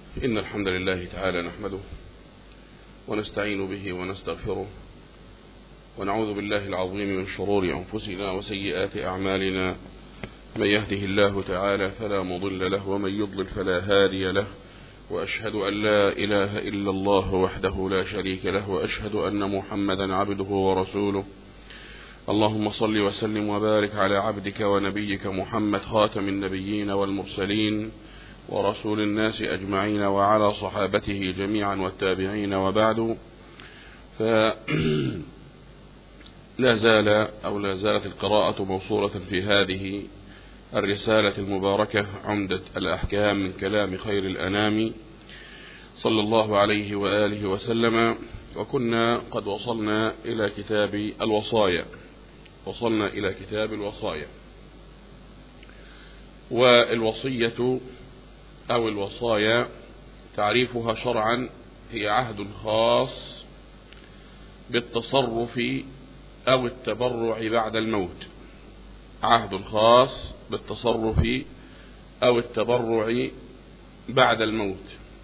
إن الحمد لله تعالى نحمده ونستعين به ونستغفره ونعوذ بالله العظيم من شرور أنفسنا وسيئات أعمالنا. من يهده الله تعالى فلا مضل له ومن يضلل فلا هادي له، وأشهد أن لا إله إلا الله وحده لا شريك له، وأشهد أن محمدا عبده ورسوله. اللهم صل وسلم وبارك على عبدك ونبيك محمد خاتم النبيين والمرسلين ورسول الناس أجمعين، وعلى صحابته جميعا والتابعين، وبعد. فلا زالت القراءة موصولة في هذه الرسالة المباركة عمدة الأحكام من كلام خير الأنام صلى الله عليه وآله وسلم. وكنا قد وصلنا إلى كتاب الوصايا. والوصية أو الوصايا تعريفها شرعا هي عهد خاص بالتصرف أو التبرع بعد الموت. عهد خاص بالتصرف أو التبرع بعد الموت،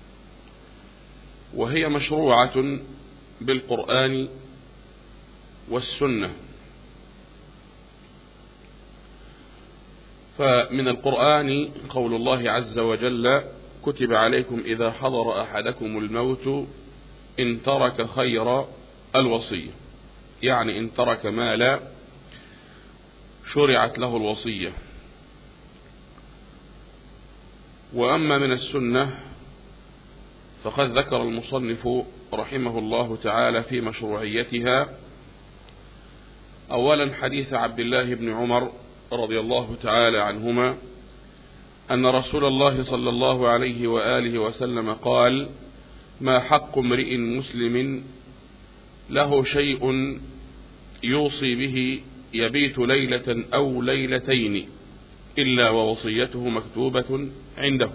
وهي مشروعة بالقرآن والسنة. فمن القرآن قول الله عز وجل: كتب عليكم إذا حضر أحدكم الموت إن ترك خير الوصية، يعني إن ترك مالا شرعت له الوصية. وأما من السنة فقد ذكر المصنف رحمه الله تعالى في مشروعيتها أولا حديث عبد الله بن عمر رضي الله تعالى عنهما أن رسول الله صلى الله عليه وآله وسلم قال: ما حق امرئ مسلم له شيء يوصي به يبيت ليلة أو ليلتين إلا ووصيته مكتوبة عنده.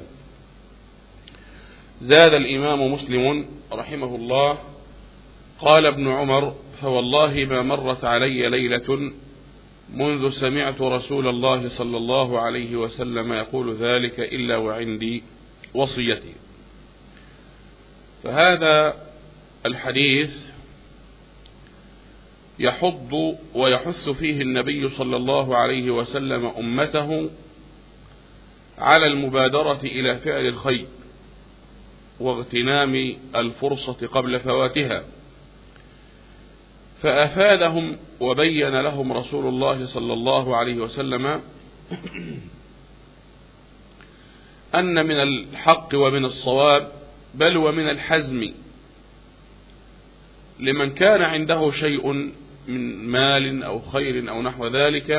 زاد الإمام مسلم رحمه الله: قال ابن عمر: فوالله ما مرت علي ليلة منذ سمعت رسول الله صلى الله عليه وسلم يقول ذلك إلا وعندي وصيتي. فهذا الحديث يحض ويحث فيه النبي صلى الله عليه وسلم أمته على المبادرة إلى فعل الخير واغتنام الفرصة قبل فواتها. فأفادهم وبين لهم رسول الله صلى الله عليه وسلم أن من الحق ومن الصواب بل ومن الحزم لمن كان عنده شيء من مال أو خير أو نحو ذلك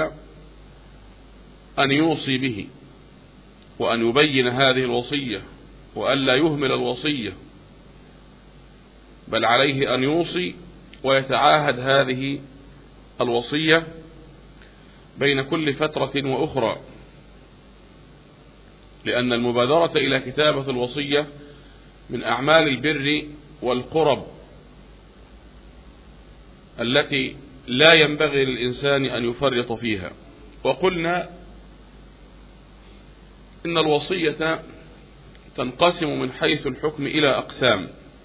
أن يوصي به، وأن يبين هذه الوصية، وأن لا يهمل الوصية، بل عليه أن يوصي ويتعاهد هذه الوصية بين كل فترة وأخرى، لأن المبادرة إلى كتابة الوصية من أعمال البر والقرب التي لا ينبغي للإنسان أن يفرط فيها. وقلنا إن الوصية تنقسم من حيث الحكم إلى أقسام.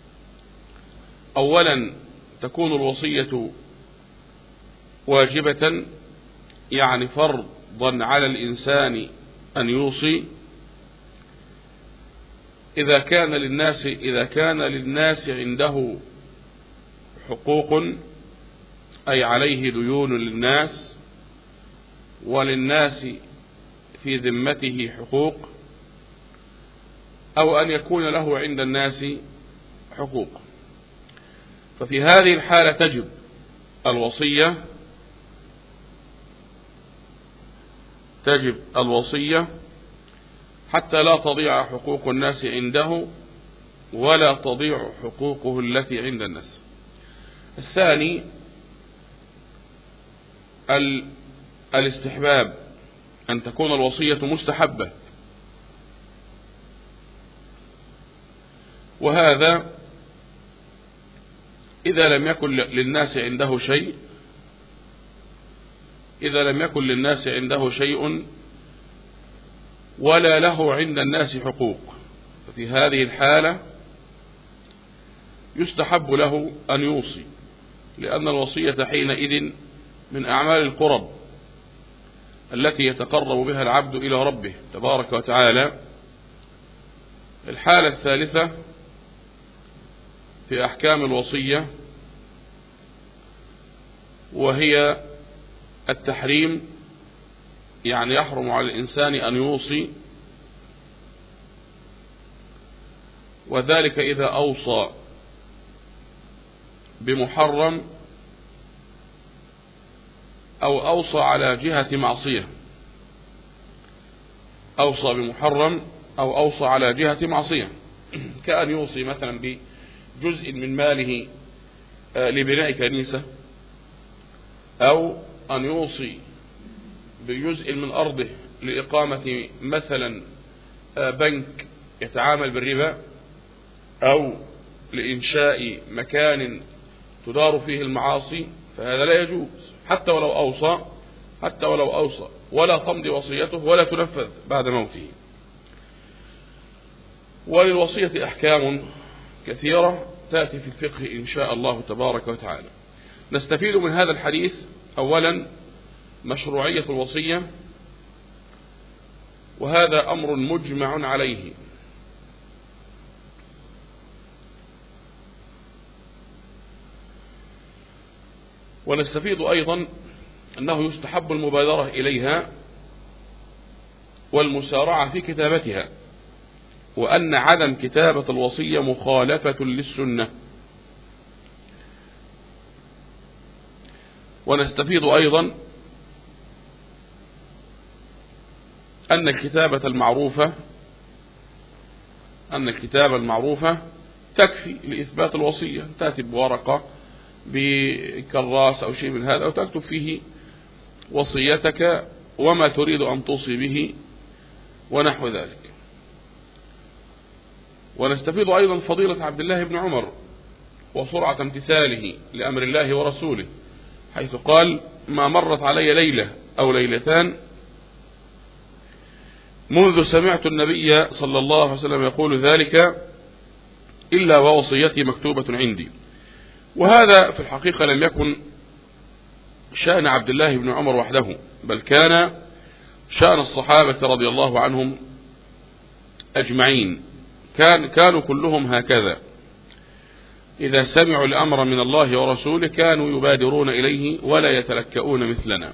أولا تكون الوصية واجبة، يعني فرضا على الإنسان أن يوصي إذا كان للناس عنده حقوق، أي عليه ديون للناس وللناس في ذمته حقوق، أو أن يكون له عند الناس حقوق. ففي هذه الحالة تجب الوصية حتى لا تضيع حقوق الناس عنده ولا تضيع حقوقه التي عند الناس. الثاني الاستحباب، أن تكون الوصية مستحبة، وهذا إذا لم يكن للناس عنده شيء ولا له عند الناس حقوق، في هذه الحالة يستحب له أن يوصي، لأن الوصية حينئذ من أعمال القرب التي يتقرب بها العبد إلى ربه تبارك وتعالى. الحالة الثالثة في أحكام الوصية وهي التحريم، يعني يحرم على الإنسان أن يوصي، وذلك إذا أوصى بمحرم أو أوصى على جهة معصية، أوصى بمحرم أو أوصى على جهة معصية، كأن يوصي مثلا بجزء من ماله لبناء كنيسة، أو أن يوصي بجزء من أرضه لإقامة مثلا بنك يتعامل بالربا، أو لإنشاء مكان تدار فيه المعاصي، فهذا لا يجوز حتى ولو أوصى ولا تمضي وصيته ولا تنفذ بعد موته. وللوصية أحكام كثيرة تأتي في الفقه إن شاء الله تبارك وتعالى. نستفيد من هذا الحديث أولا مشروعية الوصية، وهذا أمر مجمع عليه، ونستفيد أيضا أنه يستحب المبادرة إليها والمسارعة في كتابتها، وأن عدم كتابة الوصية مخالفة للسنة. ونستفيد أيضا أن الكتابة المعروفة تكفي لإثبات الوصية، تأتي بورقة بكراس أو شيء من هذا أو تكتب فيه وصيتك وما تريد أن توصي به ونحو ذلك. ونستفيد أيضا فضيلة عبد الله بن عمر وسرعة امتثاله لأمر الله ورسوله، حيث قال: ما مرت علي ليلة أو ليلتان منذ سمعت النبي صلى الله عليه وسلم يقول ذلك إلا ووصيتي مكتوبة عندي. وهذا في الحقيقة لم يكن شأن عبد الله بن عمر وحده، بل كان شأن الصحابة رضي الله عنهم أجمعين، كانوا كلهم هكذا، إذا سمعوا الأمر من الله ورسوله كانوا يبادرون إليه ولا يتلكؤون مثلنا.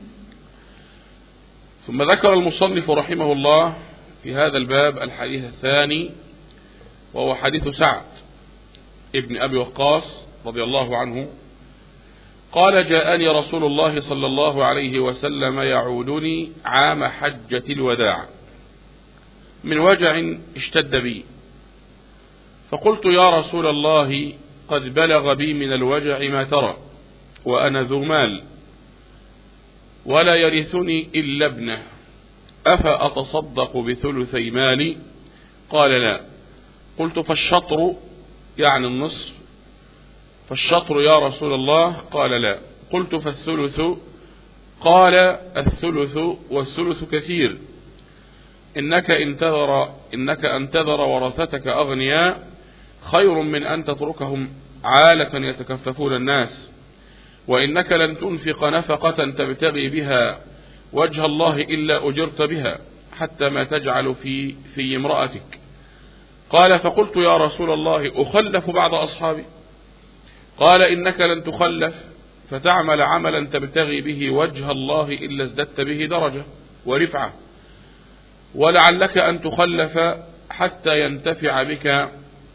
ثم ذكر المصنف رحمه الله في هذا الباب الحديث الثاني، وهو حديث سعد ابن أبي وقاص رضي الله عنه قال: جاءني رسول الله صلى الله عليه وسلم يعودني عام حجة الوداع من وجع اشتد بي، فقلت: يا رسول الله، قد بلغ بي من الوجع ما ترى، وأنا ذو مال ولا يرثني إلا ابنه، أفأتصدق بثلثي مالي؟ قال: لا. قلت: فالشطر، يعني النصف، فالشطر يا رسول الله؟ قال: لا. قلت: فالثلث؟ قال: الثلث، والثلث كثير، إنك أن تذر ورثتك أغنياء خير من أن تتركهم عالة يتكففون الناس، وإنك لن تنفق نفقة تبتغي بها وجه الله إلا أجرت بها حتى ما تجعل في امرأتك. قال: فقلت: يا رسول الله، أخلف بعض أصحابي؟ قال: إنك لن تخلف فتعمل عملا تبتغي به وجه الله إلا ازددت به درجة ورفعة، ولعلك أن تخلف حتى ينتفع بك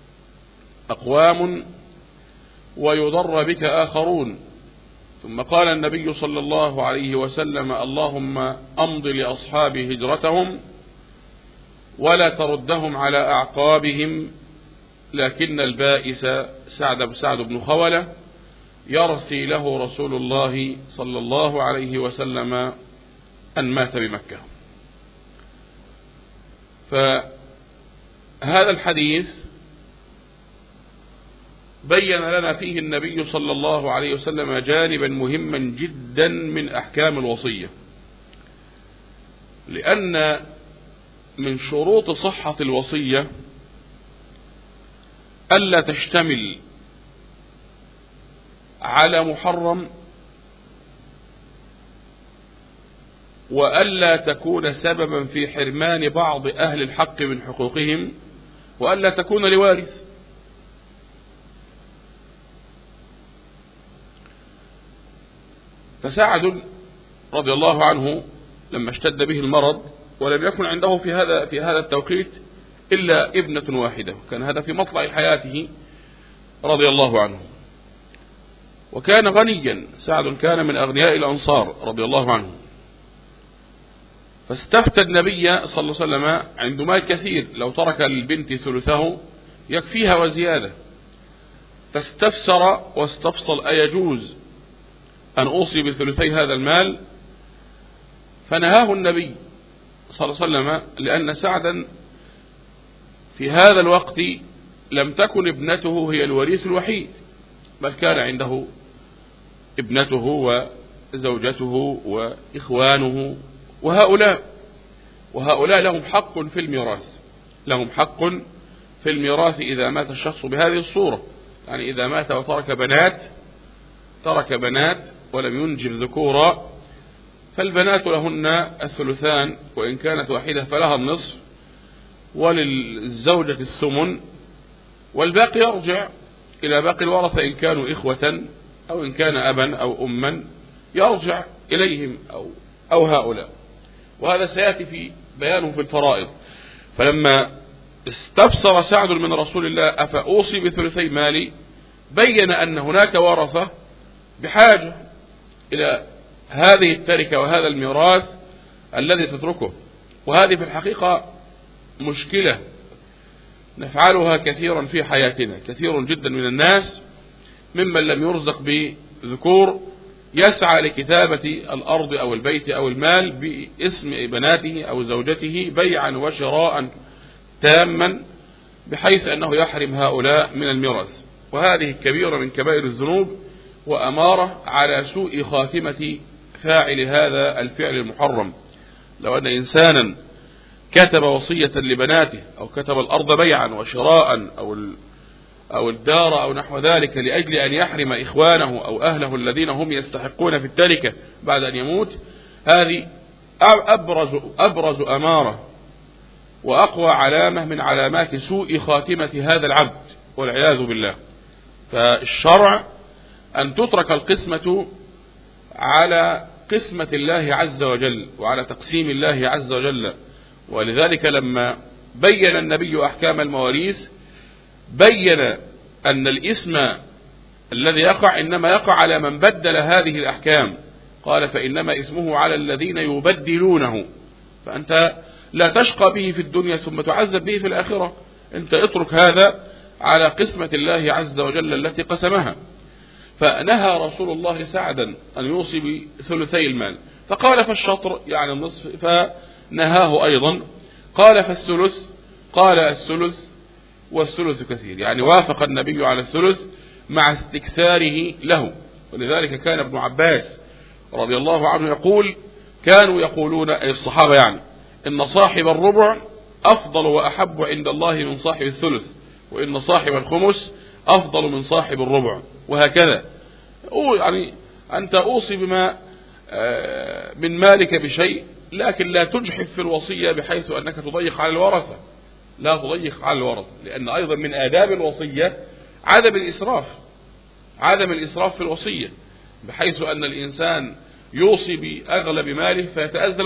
أقوام ويضر بك آخرون. ثم قال النبي صلى الله عليه وسلم: اللهم أمض لأصحابي هجرتهم ولا تردهم على أعقابهم، لكن البائس سعد بن خولة يرثي له رسول الله صلى الله عليه وسلم أن مات بمكة. فهذا الحديث بين لنا فيه النبي صلى الله عليه وسلم جانبا مهما جدا من أحكام الوصية، لأن من شروط صحة الوصية ألا تشتمل على محرم، وألا تكون سببا في حرمان بعض أهل الحق من حقوقهم، وألا تكون لوارث. فسعد رضي الله عنه لما اشتد به المرض ولم يكن عنده في هذا التوقيت إلا ابنة واحدة، كان هذا في مطلع حياته رضي الله عنه، وكان غنيا. سعد كان من أغنياء الأنصار رضي الله عنه، فاستفتى النبي صلى الله عليه وسلم عنده مال كثير، لو ترك للبنت ثلثه يكفيها وزيادة، فاستفسر واستفصل أيجوز أن أوصي بثلثي هذا المال؟ فنهاه النبي صلى الله عليه وسلم، لأن سعدا في هذا الوقت لم تكن ابنته هي الوريث الوحيد، بل كان عنده ابنته وزوجته وإخوانه، وهؤلاء لهم حق في الميراث، لهم حق في الميراث إذا مات الشخص بهذه الصورة. يعني إذا مات وترك بنات ولم ينجب ذكورا، فالبنات لهن الثلثان، وإن كانت واحدة فلها النصف، وللزوجة الثمن، والباقي يرجع إلى باقي الورثة إن كانوا إخوة أو إن كان أبا أو أما يرجع إليهم أو هؤلاء، وهذا سيأتي في بيانه في الفرائض. فلما استفسر سعد من رسول الله أفأوصي بثلثي مالي، بين أن هناك ورثة بحاجة إلى هذه التركة وهذا الميراث الذي تتركه. وهذه في الحقيقة مشكلة نفعلها كثيرا في حياتنا، كثير جدا من الناس ممن لم يرزق بذكور يسعى لكتابة الأرض أو البيت أو المال باسم بناته أو زوجته بيعا وشراء تاما، بحيث أنه يحرم هؤلاء من الميراث. وهذه كبيرة من كبائر الذنوب، وأمارة على سوء خاتمة فاعل هذا الفعل المحرم. لو أن إنسانا كتب وصية لبناته أو كتب الأرض بيعا وشراء أو الدار أو نحو ذلك لأجل أن يحرم إخوانه أو أهله الذين هم يستحقون في التركة بعد أن يموت، هذه أبرز أمارة وأقوى علامة من علامات سوء خاتمة هذا العبد والعياذ بالله. فالشرع أن تترك القسمة على قسمة الله عز وجل وعلى تقسيم الله عز وجل. ولذلك لما بين النبي أحكام المواريث بين أن الإثم الذي يقع إنما يقع على من بدل هذه الأحكام، قال فإنما اسمه على الذين يبدلونه، فأنت لا تشقى به في الدنيا ثم تعذب به في الآخرة، أنت اترك هذا على قسمة الله عز وجل التي قسمها. فنهى رسول الله سعدا أن يوصي بثلثي المال، فقال فالشطر يعني النصف، فنهاه أيضا قال فالثلث، قال الثلث والثلث كثير، يعني وافق النبي على الثلث مع استكثاره له. ولذلك كان ابن عباس رضي الله عنه يقول كانوا يقولون أي الصحابة يعني إن صاحب الربع أفضل وأحب عند الله من صاحب الثلث، وإن صاحب الخمس أفضل من صاحب الربع، وهكذا. يعني أنت أوصي بما من مالك بشيء، لكن لا تجحف في الوصية بحيث أنك تضيق على الورثة، لا تضيق على الورثة، لأن أيضا من آداب الوصية عدم الإسراف في الوصية، بحيث أن الإنسان يوصي بأغلب ماله فيتأذى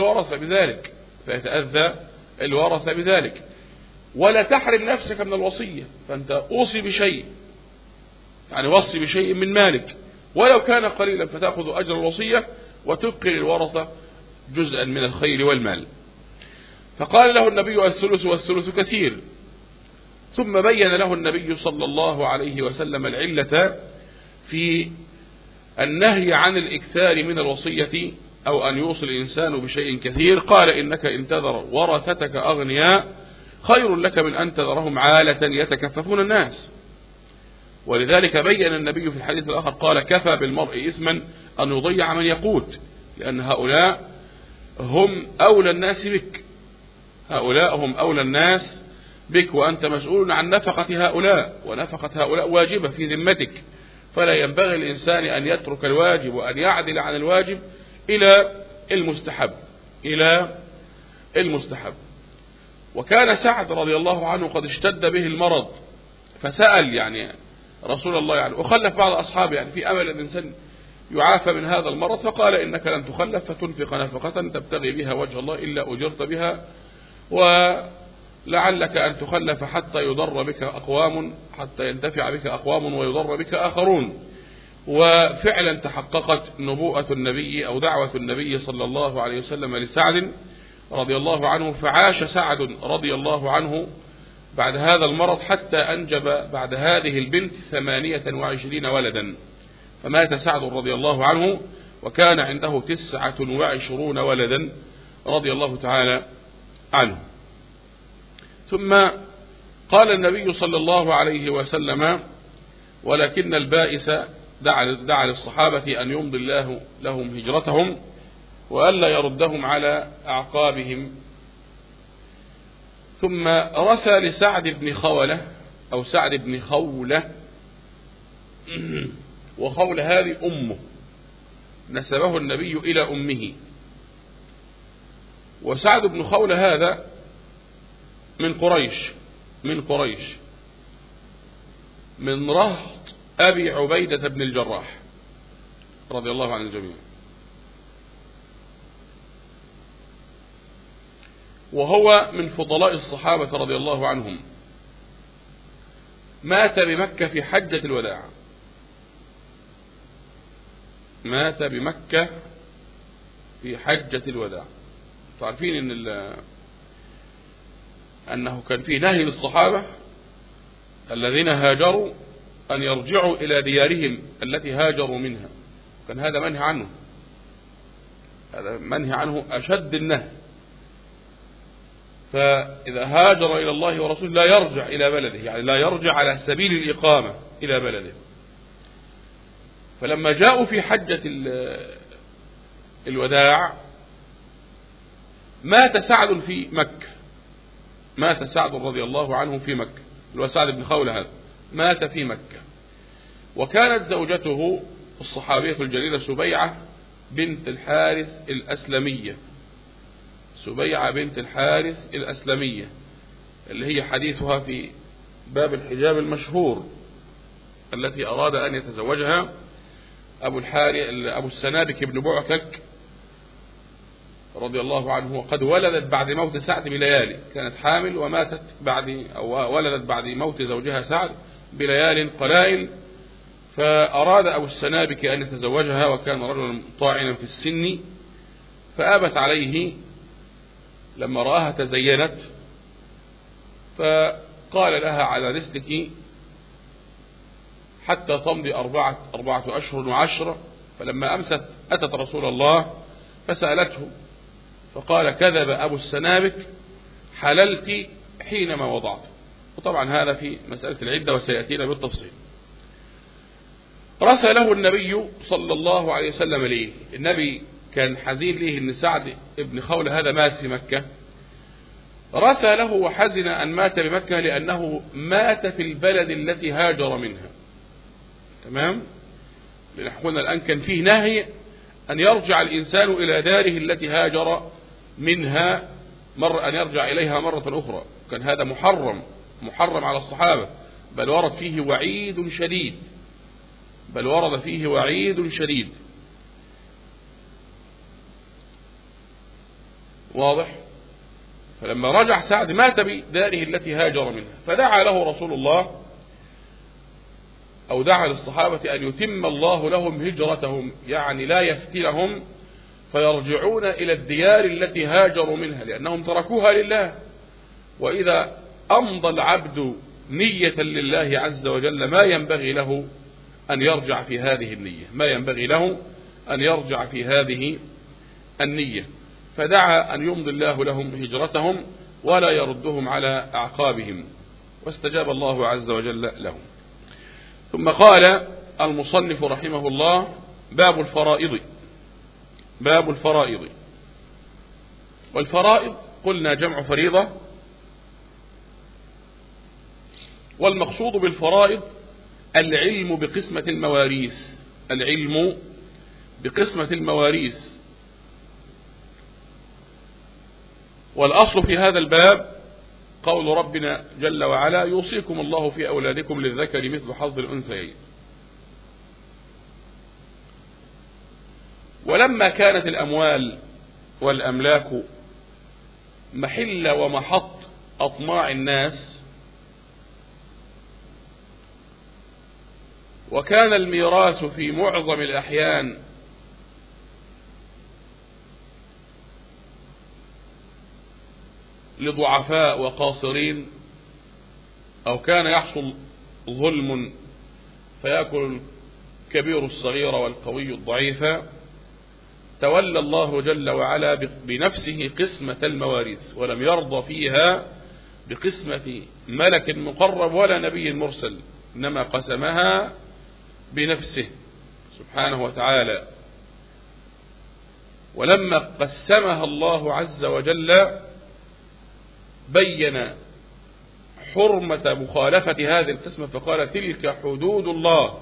الورثة بذلك، ولا تحرم نفسك من الوصية. فأنت أوصي بشيء، يعني وصي بشيء من مالك ولو كان قليلا، فتأخذ أجر الوصية وتبقي للورثة جزءا من الخير والمال. فقال له النبي الثلث والثلث كثير، ثم بين له النبي صلى الله عليه وسلم العلة في النهي عن الإكثار من الوصية أو أن يوصي الإنسان بشيء كثير. قال إنك إن تذر ورثتك أغنياء خير لك من أن تذرهم عالة يتكففون الناس. ولذلك بين النبي في الحديث الآخر قال كفى بالمرء إثما أن يضيع من يقوت، لأن هؤلاء هم أولى الناس بك وأنت مسؤول عن نفقة هؤلاء، ونفقة هؤلاء واجبة في ذمتك، فلا ينبغي الإنسان أن يترك الواجب وأن يعدل عن الواجب إلى المستحب. وكان سعد رضي الله عنه قد اشتد به المرض، فسأل يعني رسول الله يعني وخلف بعض أصحابه يعني في أمل الإنسان يعافى من هذا المرض، فقال إنك لن تخلف فتنفق نفقة تبتغي بها وجه الله إلا أجرت بها، ولعلك أن تخلف حتى يضر بك أقوام، حتى ينتفع بك أقوام ويضر بك آخرون. وفعلا تحققت نبوءة النبي أو دعوة النبي صلى الله عليه وسلم لسعد رضي الله عنه، فعاش سعد رضي الله عنه بعد هذا المرض حتى أنجب بعد هذه البنت 28 ولدا، فمات سعد رضي الله عنه وكان عنده 29 ولدا رضي الله تعالى عنه. ثم قال النبي صلى الله عليه وسلم: ولكن البائس دعا للصحابة أن يمضي الله لهم هجرتهم وألا يردهم على أعقابهم. ثم رسى لسعد بن خولة أو سعد بن خولة، وخولة هذه أمه، نسبه النبي إلى أمه. وسعد بن خولة هذا من قريش من رهط أبي عبيدة بن الجراح رضي الله عن الجميع، وهو من فضلاء الصحابة رضي الله عنهم. مات بمكة في حجة الوداع، مات بمكة في حجة الوداع. تعرفين أنه كان فيه نهي للصحابة الذين هاجروا أن يرجعوا إلى ديارهم التي هاجروا منها، كان هذا منهي عنه، هذا منهي عنه أشد النهي. فإذا هاجر إلى الله ورسوله لا يرجع إلى بلده، يعني لا يرجع على سبيل الإقامة إلى بلده. فلما جاءوا في حجة الوداع مات سعد في مكة، مات سعد رضي الله عنه في مكة، اللي هو سعد بن خولة هذا مات في مكة. وكانت زوجته الصحابية الجليلة سبيعة بنت الحارث الأسلمية، سبيعة بنت الحارث الأسلمية اللي هي حديثها في باب الحجاب المشهور، التي أراد أن يتزوجها أبو السنابك بن بعكك رضي الله عنه، وقد ولدت بعد موت سعد بليالي، كانت حامل وماتت ولدت بعد موت زوجها سعد بليال قلائل، فأراد أبو السنابك أن يتزوجها، وكان رجلا طاعنا في السن، فآبت عليه لما رآها تزينت، فقال لها: على رسلك حتى تمضي 4 أشهر و10. فلما أمست أتت رسول الله فسألته، فقال: كذب أبو السنابك، حللت حينما وضعت. وطبعا هذا في مسألة العدة وسيأتينا بالتفصيل. رسله النبي صلى الله عليه وسلم ليه؟ النبي كان حزين ليه ان سعد بن خولة هذا مات في مكة، رسله وحزن أن مات بمكة لأنه مات في البلد التي هاجر منها. تمام؟ لنحن الآن كان فيه نهي أن يرجع الإنسان إلى داره التي هاجر منها أن يرجع إليها مرة أخرى، كان هذا محرم على الصحابة، بل ورد فيه وعيد شديد، واضح؟ فلما رجع سعد مات بداره التي هاجر منها، فدعا له رسول الله أو دعا للصحابة أن يتم الله لهم هجرتهم، يعني لا يفتنهم فيرجعون إلى الديار التي هاجروا منها، لأنهم تركوها لله. وإذا أمضى العبد نية لله عز وجل ما ينبغي له أن يرجع في هذه النية، ما ينبغي له أن يرجع في هذه النية. فدعا أن يمضي الله لهم هجرتهم ولا يردهم على أعقابهم، واستجاب الله عز وجل لهم. ثم قال المصنف رحمه الله: باب الفرائض. والفرائض قلنا جمع فريضة، والمقصود بالفرائض العلم بقسمة المواريث، العلم بقسمة المواريث. والأصل في هذا الباب قول ربنا جل وعلا: يوصيكم الله في أولادكم للذكر مثل حظ الأنثيين. ولما كانت الأموال والأملاك محل ومحط أطماع الناس، وكان الميراث في معظم الأحيان لضعفاء وقاصرين، أو كان يحصل ظلم فيأكل الكبير الصغير والقوي الضعيف، تولى الله جل وعلا بنفسه قسمة المواريث، ولم يرضى فيها بقسمة ملك مقرب ولا نبي مرسل، إنما قسمها بنفسه سبحانه وتعالى. ولما قسمها الله عز وجل بين حرمة مخالفة هذه القسمة فقال: تلك حدود الله.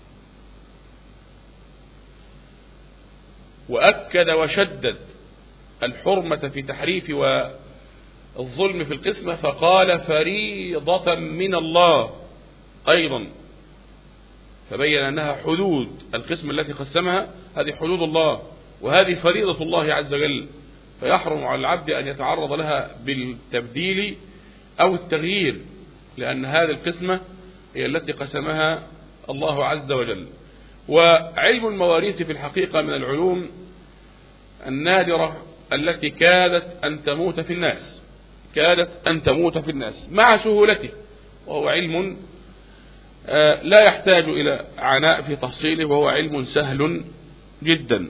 وأكد وشدد الحرمة في تحريف والظلم في القسمة فقال: فريضة من الله أيضا، فبين أنها حدود القسمة التي قسمها، هذه حدود الله وهذه فريضة الله عز وجل، فيحرم على العبد أن يتعرض لها بالتبديل أو التغيير، لأن هذه القسمة هي التي قسمها الله عز وجل. وعلم المواريث في الحقيقة من العلوم النادرة التي كادت أن تموت في الناس، كادت أن تموت في الناس مع سهولته، وهو علم لا يحتاج إلى عناء في تحصيله، وهو علم سهل جدا.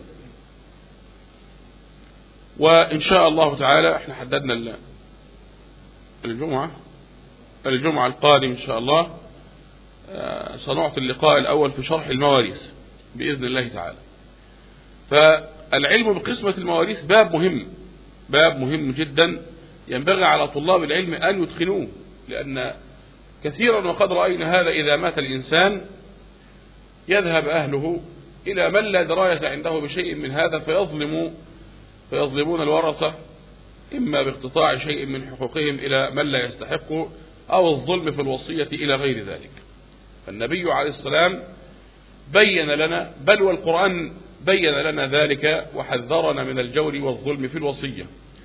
وإن شاء الله تعالى احنا حددنا الجمعة القادم إن شاء الله سنعطي اللقاء الأول في شرح المواريث بإذن الله تعالى. فالعلم بقسمة المواريث باب مهم جدا، ينبغي على طلاب العلم أن يتقنوه، لأن كثيرا وقد رأينا هذا: إذا مات الإنسان يذهب أهله إلى من لا دراية عنده بشيء من هذا فيظلمون الورثة، إما باقتطاع شيء من حقوقهم إلى من لا يستحقه، أو الظلم في الوصية إلى غير ذلك. فالنبي عليه السلام بين لنا، بل والقرآن بين لنا ذلك وحذرنا من الجور والظلم في الوصية.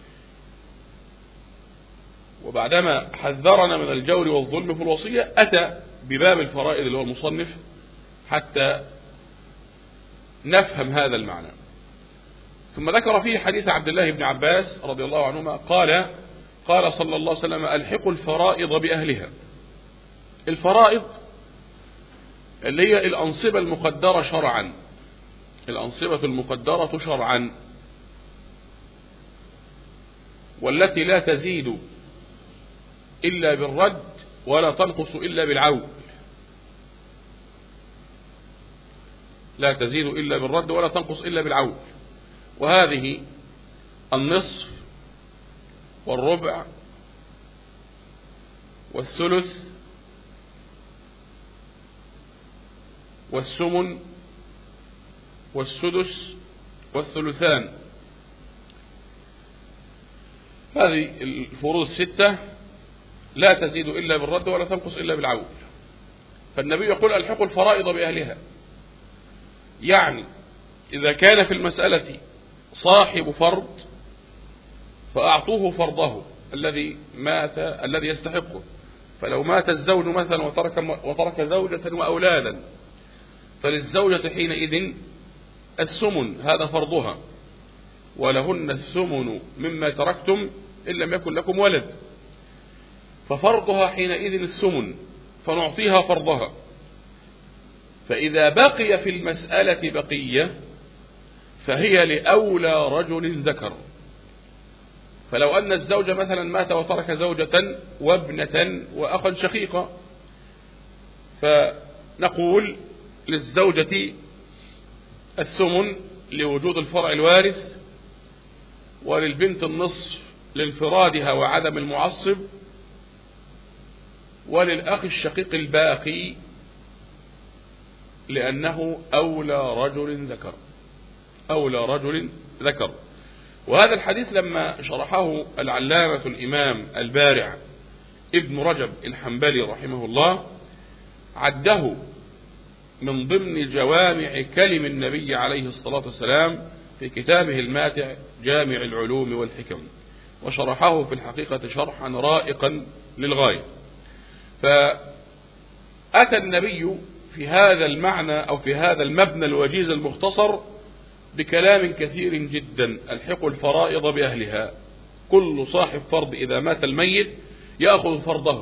وبعدما حذرنا من الجور والظلم في الوصية أتى بباب الفرائض اللي هو المصنف حتى نفهم هذا المعنى. ثم ذكر فيه حديث عبد الله بن عباس رضي الله عنهما قال صلى الله عليه وسلم: ألحقوا الفرائض بأهلها. الفرائض اللي هي الأنصبة المقدرة شرعا، الأنصبة المقدرة شرعا، والتي لا تزيد إلا بالرد ولا تنقص إلا بالعول، لا تزيد إلا بالرد ولا تنقص إلا بالعول. وهذه النصف والربع والثلث والثمن والسدس والثلثان، هذه الفروض الستة لا تزيد إلا بالرد ولا تنقص إلا بالعول. فالنبي يقول: ألحقوا الفرائض بأهلها، يعني إذا كان في المسألة صاحب فرض فأعطوه فرضه الذي مات الذي يستحقه. فلو مات الزوج مثلا وترك زوجة وأولادا، فللزوجة حينئذ الثمن، هذا فرضها، ولهن الثمن مما تركتم إن لم يكن لكم ولد، ففرضها حينئذ الثمن، فنعطيها فرضها. فإذا بقي في المسألة بقية فهي لأولى رجل ذكر. فلو أن الزوج مثلا مات وترك زوجة وابنة وأخا شقيقا، فنقول للزوجة الثمن لوجود الفرع الوارث، وللبنت النصف لانفرادها وعدم المعصب، وللأخ الشقيق الباقي لأنه أولى رجل ذكر، أولى رجل ذكر. وهذا الحديث لما شرحه العلامة الإمام البارع ابن رجب الحنبلي رحمه الله عده من ضمن جوامع كلم النبي عليه الصلاة والسلام في كتابه الماتع جامع العلوم والحكم، وشرحه في الحقيقة شرحا رائقا للغاية. فأتى النبي في هذا المعنى أو في هذا المبنى الوجيز المختصر بكلام كثير جدا: الحقوا الفرائض بأهلها، كل صاحب فرض إذا مات الميت يأخذ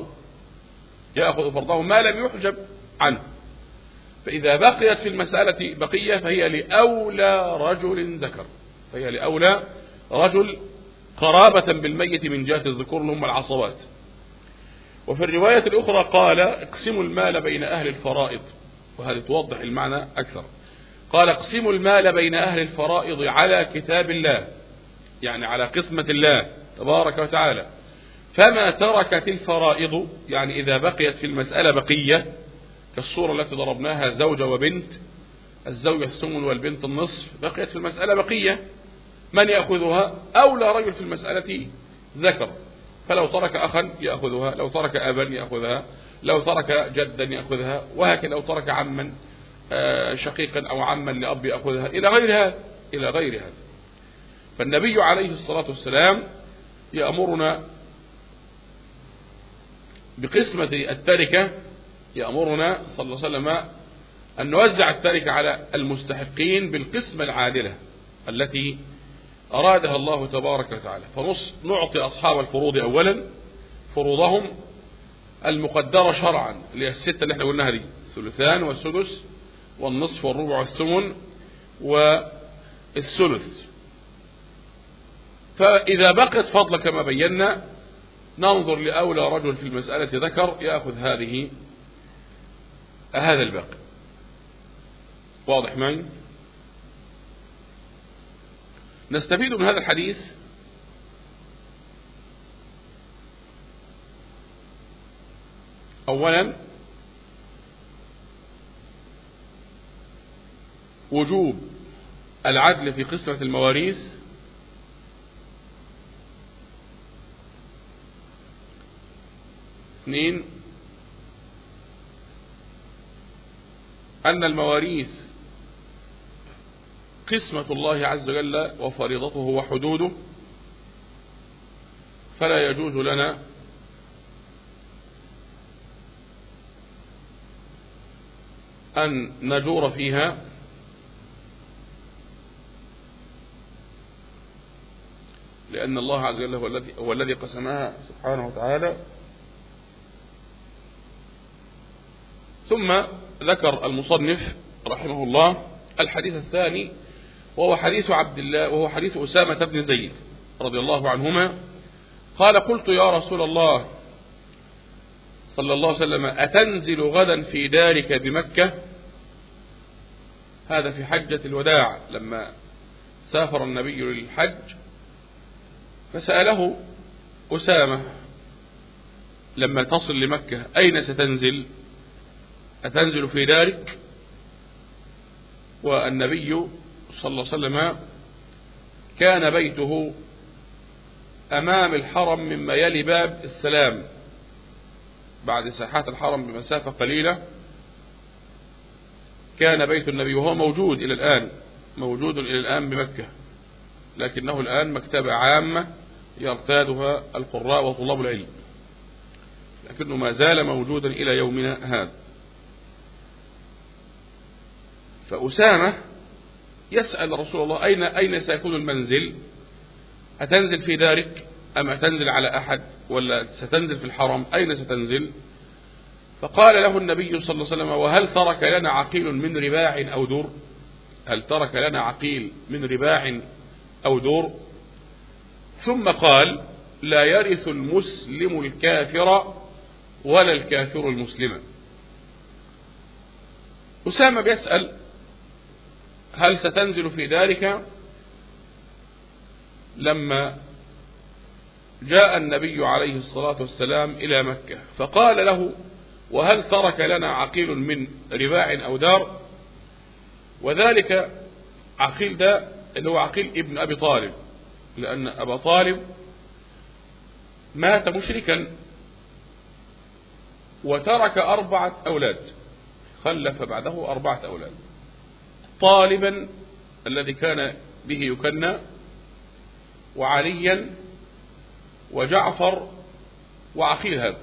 فرضه ما لم يحجب عنه، فإذا بقيت في المسألة بقية فهي لأولى رجل ذكر، فهي لأولى رجل قرابة بالميت من جهة الذكور هم العصبات. وفي الرواية الأخرى قال: اقسموا المال بين أهل الفرائض، وهذه توضح المعنى أكثر. قال: اقسموا المال بين أهل الفرائض على كتاب الله، يعني على قسمة الله تبارك وتعالى، فما تركت الفرائض، يعني إذا بقيت في المسألة بقية كالصورة التي ضربناها زوجة وبنت، الزوجة الثمن والبنت النصف، بقيت في المسألة بقية، من يأخذها؟ أولى رجل في المسألة ذكر، فلو ترك أخا يأخذها، لو ترك أبا يأخذها، لو ترك جدا يأخذها، وهكذا لو ترك عما شقيقا أو عما لأب يأخذها، إلى غير هذا. فالنبي عليه الصلاة والسلام يأمرنا بقسمة التركة، يأمرنا صلى الله عليه وسلم أن نوزع التركة على المستحقين بالقسمة العادلة التي أرادها الله تبارك وتعالى. فنعطي أصحاب الفروض أولا فروضهم المقدرة شرعا، اللي هي الستة اللي احنا قلناها دي: الثلثان والسدس والنصف والربع والثمن والثلث. فإذا بقت فضل كما بينا ننظر لأولى رجل في المسألة ذكر يأخذ هذا الباقي. واضح معي؟ نستفيد من هذا الحديث أولا وجوب العدل في قسمة المواريث، اثنين أن المواريث قسمة الله عز وجل وفريضته وحدوده، فلا يجوز لنا أن نجور فيها، لأن الله عز وجل هو الذي قسمها سبحانه وتعالى. ثم ذكر المصنف رحمه الله الحديث الثاني، وهو حديث عبد الله، وهو حديث أسامة بن زيد رضي الله عنهما قال: قلت يا رسول الله صلى الله عليه وسلم: أتنزل غدا في دارك بمكة؟ هذا في حجة الوداع لما سافر النبي للحج، فسأله أسامة: لما تصل لمكة أين ستنزل؟ أتنزل في دارك؟ والنبي صلى الله عليه وسلم كان بيته أمام الحرم مما يلي باب السلام، بعد ساحات الحرم بمسافة قليلة كان بيت النبي، وهو موجود إلى الآن بمكة، لكنه الآن مكتبة عامة يرتادها القراء وطلاب العلم، لكنه ما زال موجودا إلى يومنا هذا. فأسامة يسأل رسول الله: أين سيكون المنزل؟ أتنزل في دارك أم أتنزل على أحد، ولا ستنزل في الحرم؟ أين ستنزل؟ فقال له النبي صلى الله عليه وسلم: وهل ترك لنا عقيل من رباع أو دور؟ هل ترك لنا عقيل من رباع أو دور؟ ثم قال: لا يرث المسلم الكافر ولا الكافر المسلم. أسامة بيسأل: هل ستنزل في دارك؟ لما جاء النبي عليه الصلاة والسلام إلى مكة فقال له: وهل ترك لنا عقيل من رباع أو دار؟ وذلك عقيل ده اللي هو عقيل ابن أبي طالب، لأن أبا طالب مات مشركا وترك 4 أولاد، خلف بعده 4 أولاد: طالبا الذي كان به يكنى، وعليا، وجعفر، وعقيل. هذا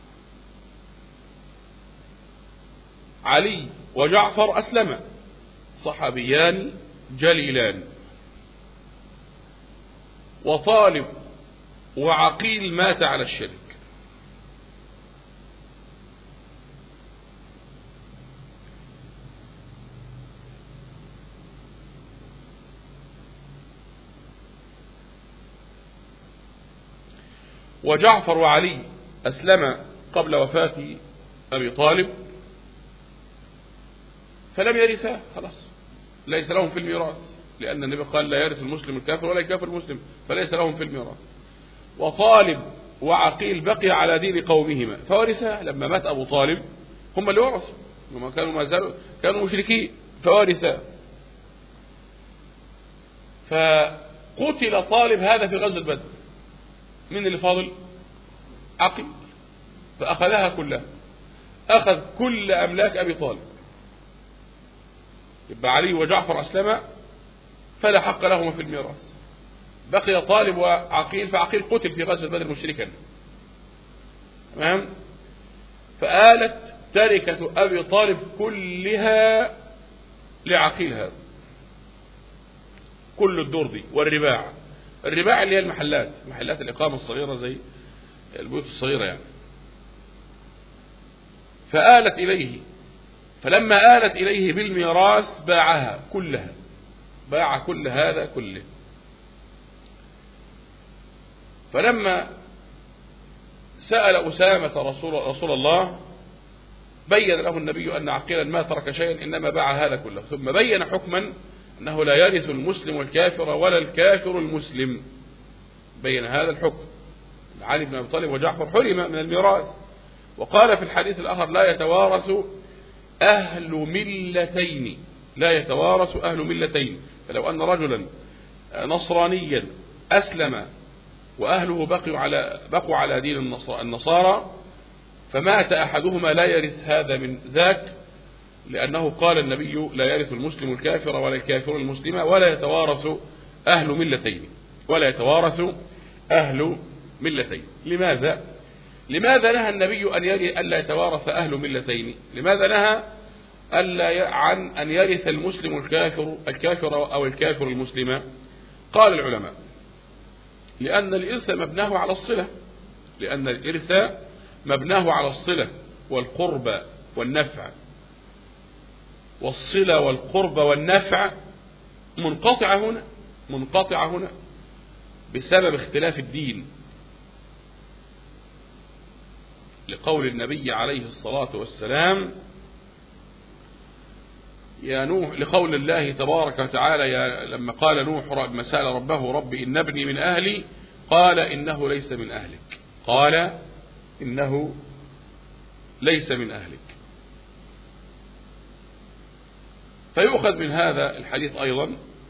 علي وجعفر أسلما، صحابيان جليلان، وطالب وعقيل مات على الشرك. وجعفر وعلي أسلم قبل وفاة أبي طالب فلم يرثا، خلاص ليس لهم في الميراث، لأن النبي قال: لا يرث المسلم الكافر ولا الكافر المسلم، فليس لهم في الميراث. وطالب وعقيل بقي على دين قومهما فورثا، لما مات أبو طالب هم اللي ورثوا، هم كانوا مشركين فورثا. فقتل طالب هذا في غزوة بدر. من اللي فاضل؟ عقيل، فأخذها كلها، أخذ كل أملاك أبي طالب. يبقى علي وجعفر أسلم فلا حق لهما في الميراث، بقي طالب وعقيل، فعقيل قتل في غزوة بدر مشركا. تمام؟ فآلت تركة أبي طالب كلها لعقيل هذا، كل الدور دي. والرباع، الرباع اللي هي محلات الإقامة الصغيرة زي البيوت الصغيرة يعني. فآلت إليه، فلما آلت إليه بالميراث باعها كلها، باع كل هذا كله. فلما سأل أسامة رسول الله بين له النبي أن عقيلا ما ترك شيئا إنما باع هذا كله، ثم بين حكما أنه لا يرث المسلم الكافر ولا الكافر المسلم، بين هذا الحكم. علي بن أبي طالب وجعفر حرم من الميراث. وقال في الحديث الآخر: لا يتوارث أهل ملتين، لا يتوارث أهل ملتين. فلو أن رجلا نصرانيا أسلم وأهله بقوا على دين النصارى فمات أحدهما لا يرث هذا من ذاك، لأنه قال النبي: لا يرث المسلم الكافر ولا الكافر المسلم ولا يتوارث أهل ملتين، ولا يتوارث أهل ملتين. لماذا نهى النبي ألا يتوارث أهل ملتين؟ لماذا نهى عن أن يرث المسلم الكافر أو الكافر المسلم؟ قال العلماء: لأن الإرث مبناه على الصلة، لأن الإرث مبناه على الصلة والقرب والنفع، والصلة والقرب والنفع منقطعة هنا بسبب اختلاف الدين، لقول النبي عليه الصلاة والسلام: يا نوح، لقول الله تبارك وتعالى لما قال نوح لما سأل ربه: رب إن ابني من أهلي، قال إنه ليس من أهلك، قال إنه ليس من أهلك. فيؤخذ من هذا الحديث أيضا: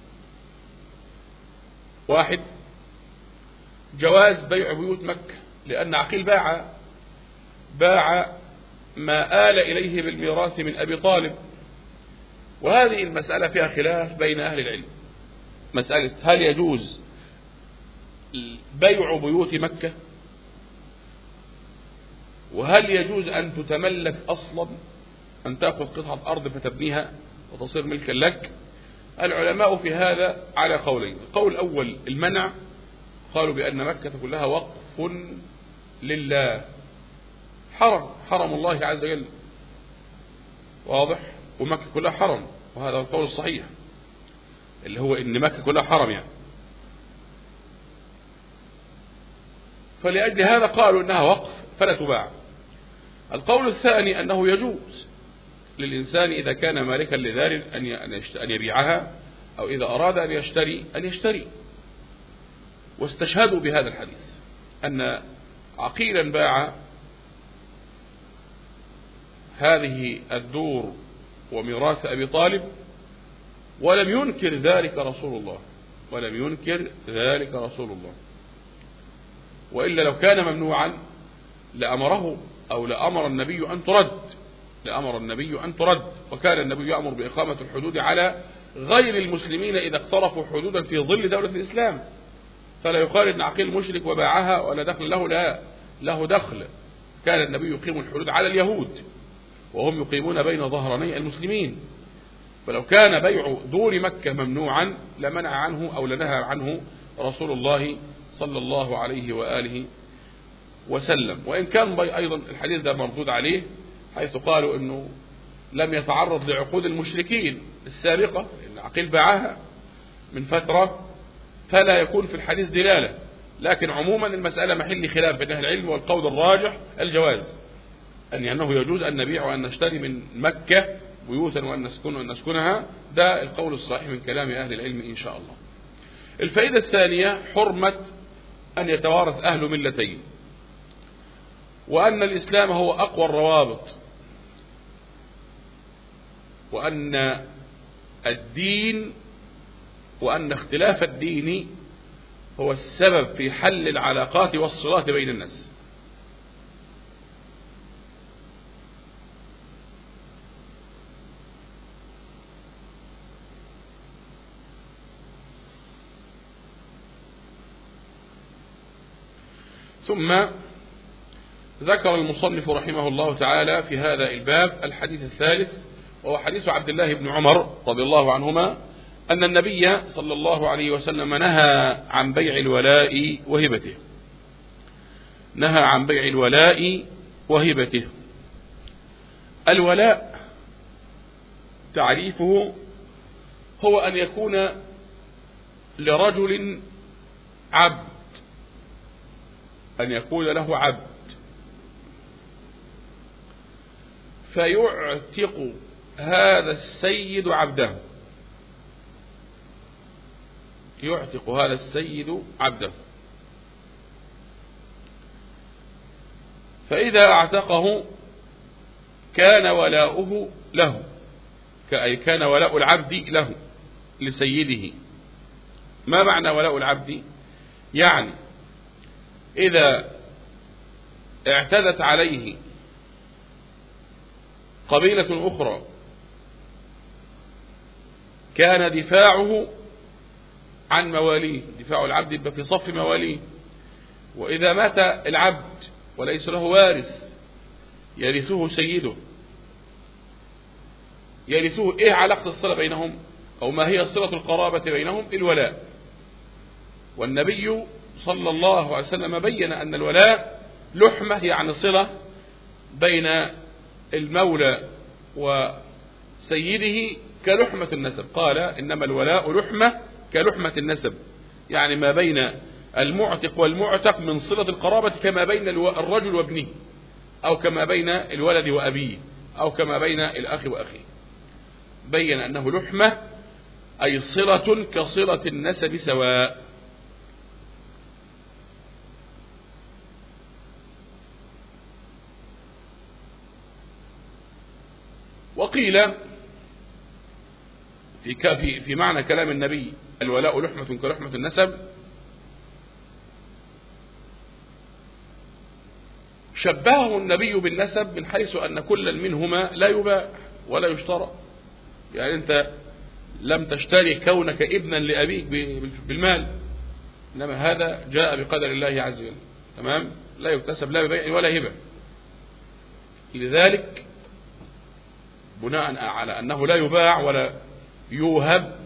1. جواز بيع بيوت مكة، لأن عقيل باع ما آل إليه بالميراث من أبي طالب. وهذه المسألة فيها خلاف بين أهل العلم، مسألة هل يجوز بيع بيوت مكة، وهل يجوز أن تتملك أصلا، أن تأخذ قطعة أرض فتبنيها وتصير ملكا لك. العلماء في هذا على قولين: القول الأول المنع، قالوا بأن مكة كلها وقف لله، حرم الله عز وجل، واضح، ومكة كلها حرم، وهذا القول الصحيح اللي هو إن مكة كلها حرم يعني. فلأجل هذا قالوا إنها وقف فلا تباع. القول الثاني أنه يجوز للإنسان إذا كان مالكا لدار أن يبيعها، أو إذا أراد أن يشتري واستشهدوا بهذا الحديث، أن عقيلا باع هذه الدور وميراث أبي طالب ولم ينكر ذلك رسول الله، ولم ينكر ذلك رسول الله. وإلا لو كان ممنوعا لأمره أو لأمر النبي أن ترد، لأمر النبي أن ترد. وكان النبي يأمر بإقامة الحدود على غير المسلمين إذا اقترفوا حدودا في ظل دولة الإسلام، فلا يقال إن عقيل مشرك وباعها ولا دخل له، لا، له دخل. كان النبي يقيم الحدود على اليهود وهم يقيمون بين ظهراني المسلمين، فلو كان بيع دور مكة ممنوعا لمنع عنه أو لنهى عنه رسول الله صلى الله عليه وآله وسلم. وإن كان أيضا الحديث ده مردود عليه، حيث قالوا أنه لم يتعرض لعقود المشركين السابقة، لأن عقيل باعها من فترة، فلا يكون في الحديث دلالة. لكن عموما المسألة محل خلاف بين أهل العلم، والقول الراجح الجواز، أنه يجوز أن نبيع وأن نشتري من مكة بيوتا وأن نسكنها. ده القول الصحيح من كلام أهل العلم إن شاء الله. الفائدة الثانية حرمة أن يتوارث أهل ملتين، وأن الإسلام هو أقوى الروابط، وأن الدين وأن اختلاف الدين هو السبب في حل العلاقات والصلات بين الناس. ثم ذكر المصنف رحمه الله تعالى في هذا الباب الحديث الثالث، وهو حديث عبد الله بن عمر رضي الله عنهما أن النبي صلى الله عليه وسلم نهى عن بيع الولاء وهبته، نهى عن بيع الولاء وهبته. الولاء تعريفه هو أن يكون لرجل عبد، أن يكون له عبد فيعتق هذا السيد عبده، يعتق هذا السيد عبده، فإذا اعتقه كان ولاؤه له، أي كان ولاء العبد له لسيده. ما معنى ولاء العبد؟ يعني إذا اعتدت عليه قبيلة أخرى كان دفاعه عن مواليه، دفاع العبد يبقى في صف مواليه. وإذا مات العبد وليس له وارث يرثه سيده، يرثه. إيه علاقة الصلة بينهم، أو ما هي صلة القرابة بينهم؟ الولاء. والنبي صلى الله عليه وسلم بين أن الولاء لحمة، يعني صلة بين المولى وسيده كلحمة النسب. قال إنما الولاء لحمة كلحمة النسب، يعني ما بين المعتق والمعتق من صلة القرابة كما بين الرجل وابنه، أو كما بين الولد وأبيه، أو كما بين الأخ وأخيه. بين أنه لحمة أي صلة كصلة النسب سواء. وقيل في معنى كلام النبي الولاء لحمة كلحمة النسب، شبهه النبي بالنسب من حيث أن كل منهما لا يباع ولا يشترى. يعني أنت لم تشتري كونك ابنا لأبيك بالمال، إنما هذا جاء بقدر الله عز وجل، تمام؟ لا يكتسب لا ببيع ولا هبة. لذلك بناء على أنه لا يباع ولا يوهب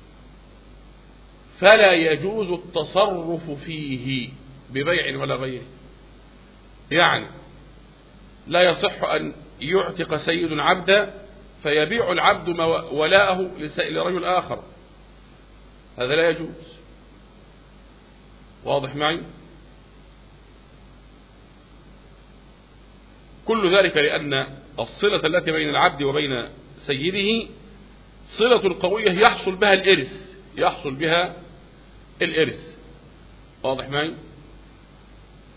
فلا يجوز التصرف فيه ببيع ولا غيره. يعني لا يصح أن يعتق سيد عبدا فيبيع العبد ولاءه لرجل آخر، هذا لا يجوز. واضح معي؟ كل ذلك لأن الصلة التي بين العبد وبين سيده صلة قوية يحصل بها الإرث، يحصل بها الإرث. واضح معي؟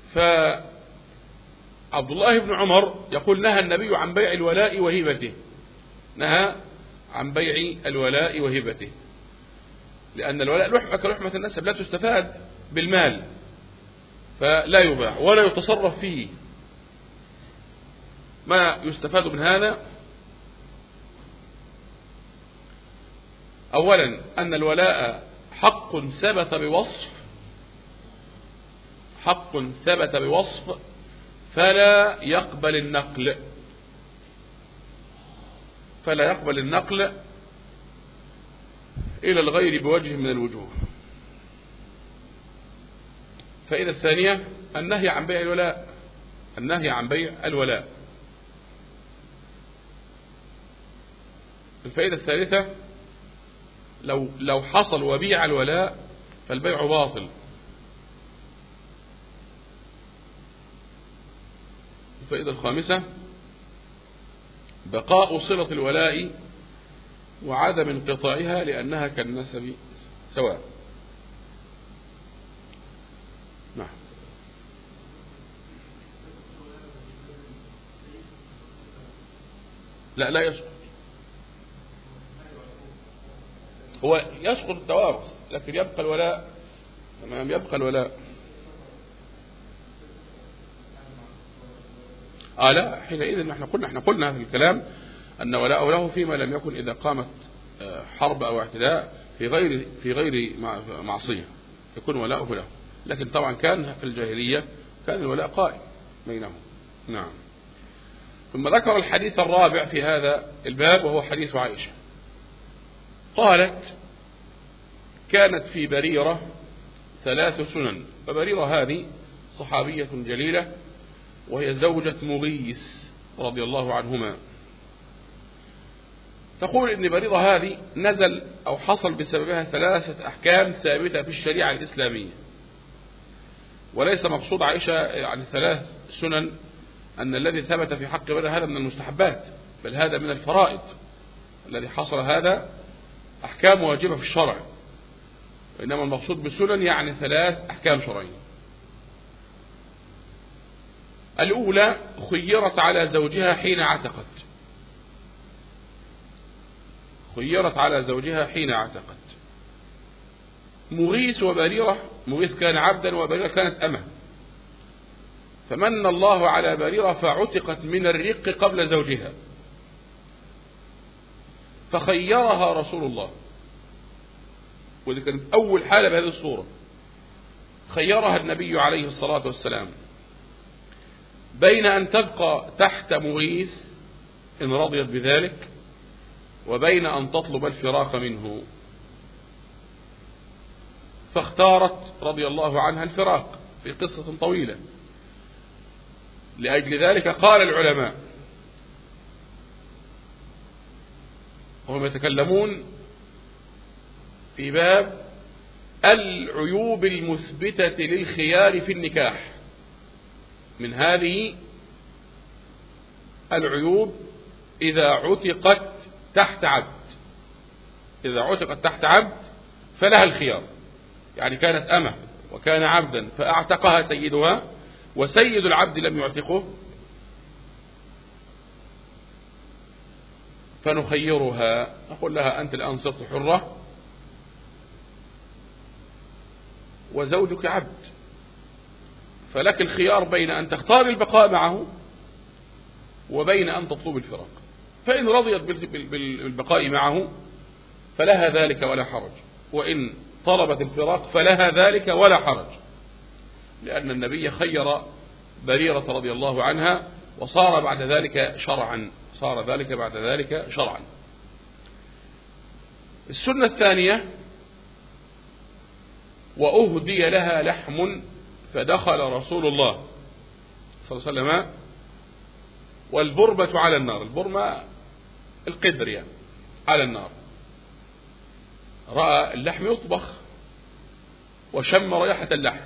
فعبد الله بن عمر يقول نهى النبي عن بيع الولاء وهبته، نهى عن بيع الولاء وهبته، لأن الولاء لحمة كلحمة النسب، لا تستفاد بالمال، فلا يباع ولا يتصرف فيه. ما يستفاد من هذا؟ أولا أن الولاء حق ثبت بوصف، حق ثبت بوصف فلا يقبل النقل، فلا يقبل النقل إلى الغير بوجه من الوجوه. فإذا الثانية النهي عن بيع الولاء، النهي عن بيع الولاء. الفائدة الثالثة لو حصل وبيع الولاء فالبيع باطل. الفائدة الخامسة بقاء صلة الولاء وعدم انقطاعها لأنها كالنسب سواء. نعم. لا يسقط، هو يسقط التوارث لكن يبقى الولاء، تمام، يبقى الولاء. لا، حينئذ احنا قلنا في الكلام أن ولاءه له فيما لم يكن إذا قامت حرب أو اعتداء في غير معصية يكون ولاءه له، لكن طبعا كان في الجاهلية كان الولاء قائم بينهم. نعم. ثم ذكر الحديث الرابع في هذا الباب وهو حديث عائشة، قالت كانت في بريرة 3 سنن، فبريرة هذه صحابية جليلة وهي زوجة مغيث رضي الله عنهما. تقول إن بريرة هذه نزل أو حصل بسببها 3 أحكام ثابتة في الشريعة الإسلامية، وليس مقصود عائشة يعني 3 سنن أن الذي ثبت في حق بريرة هذا من المستحبات، بل هذا من الفرائض. الذي حصل هذا أحكام واجبة في الشرع، وإنما المقصود بالسنن يعني 3 أحكام شرعية. الأولى خيرت على زوجها حين عتقت، خيرت على زوجها حين عتقت. مغيث وبريرة، مغيث كان عبدا وبريرة كانت أمة، فمن الله على بريرة فعتقت من الرق قبل زوجها، فخيرها رسول الله، ودي كانت أول حالة بهذه الصورة. خيرها النبي عليه الصلاة والسلام بين أن تبقى تحت مغيث إن رضيت بذلك، وبين أن تطلب الفراق منه، فاختارت رضي الله عنها الفراق في قصة طويلة. لأجل ذلك قال العلماء وهم يتكلمون في باب العيوب المثبتة للخيار في النكاح، من هذه العيوب إذا عتقت تحت عبد، إذا عتقت تحت عبد فلها الخيار، يعني كانت أمة وكان عبدا فأعتقها سيدها وسيد العبد لم يعتقه، فنخيرها، نقول لها أنت الآن صرت حرة وزوجك عبد، فلك الخيار بين أن تختار البقاء معه وبين أن تطلب الفراق. فإن رضيت بالبقاء معه فلها ذلك ولا حرج، وإن طلبت الفراق فلها ذلك ولا حرج، لأن النبي خير بريرة رضي الله عنها وصار بعد ذلك شرعا، صار ذلك بعد ذلك شرعا. السنة الثانية وأهدي لها لحم فدخل رسول الله صلى الله عليه وسلم والبربة على النار، البرمة القدر يعني على النار، رأى اللحم يطبخ وشم ريحة اللحم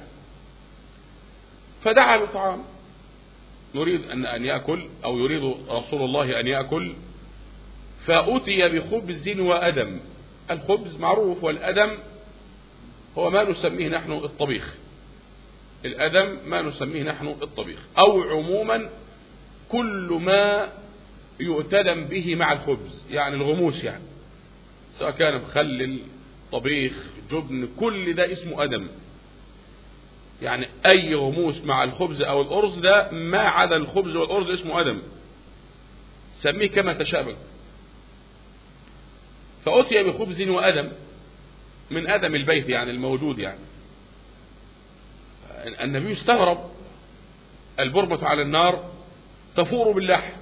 فدعا بطعام، نريد أن يأكل أو يريد رسول الله أن يأكل، فأتي بخبز وأدم. الخبز معروف والأدم هو ما نسميه نحن الطبيخ، الأدم ما نسميه نحن الطبيخ، أو عموما كل ما يؤتدم به مع الخبز، يعني الغموس، يعني سواء كان مخلل، طبيخ، جبن، كل ده اسمه أدم. يعني أي غموس مع الخبز أو الأرز، ده ما عدا الخبز والأرز اسمه أدم، سميه كما تشابه. فأتي بخبز وأدم من أدم البيت، يعني الموجود. يعني النبي استغرب، البرمة على النار تفور باللحم،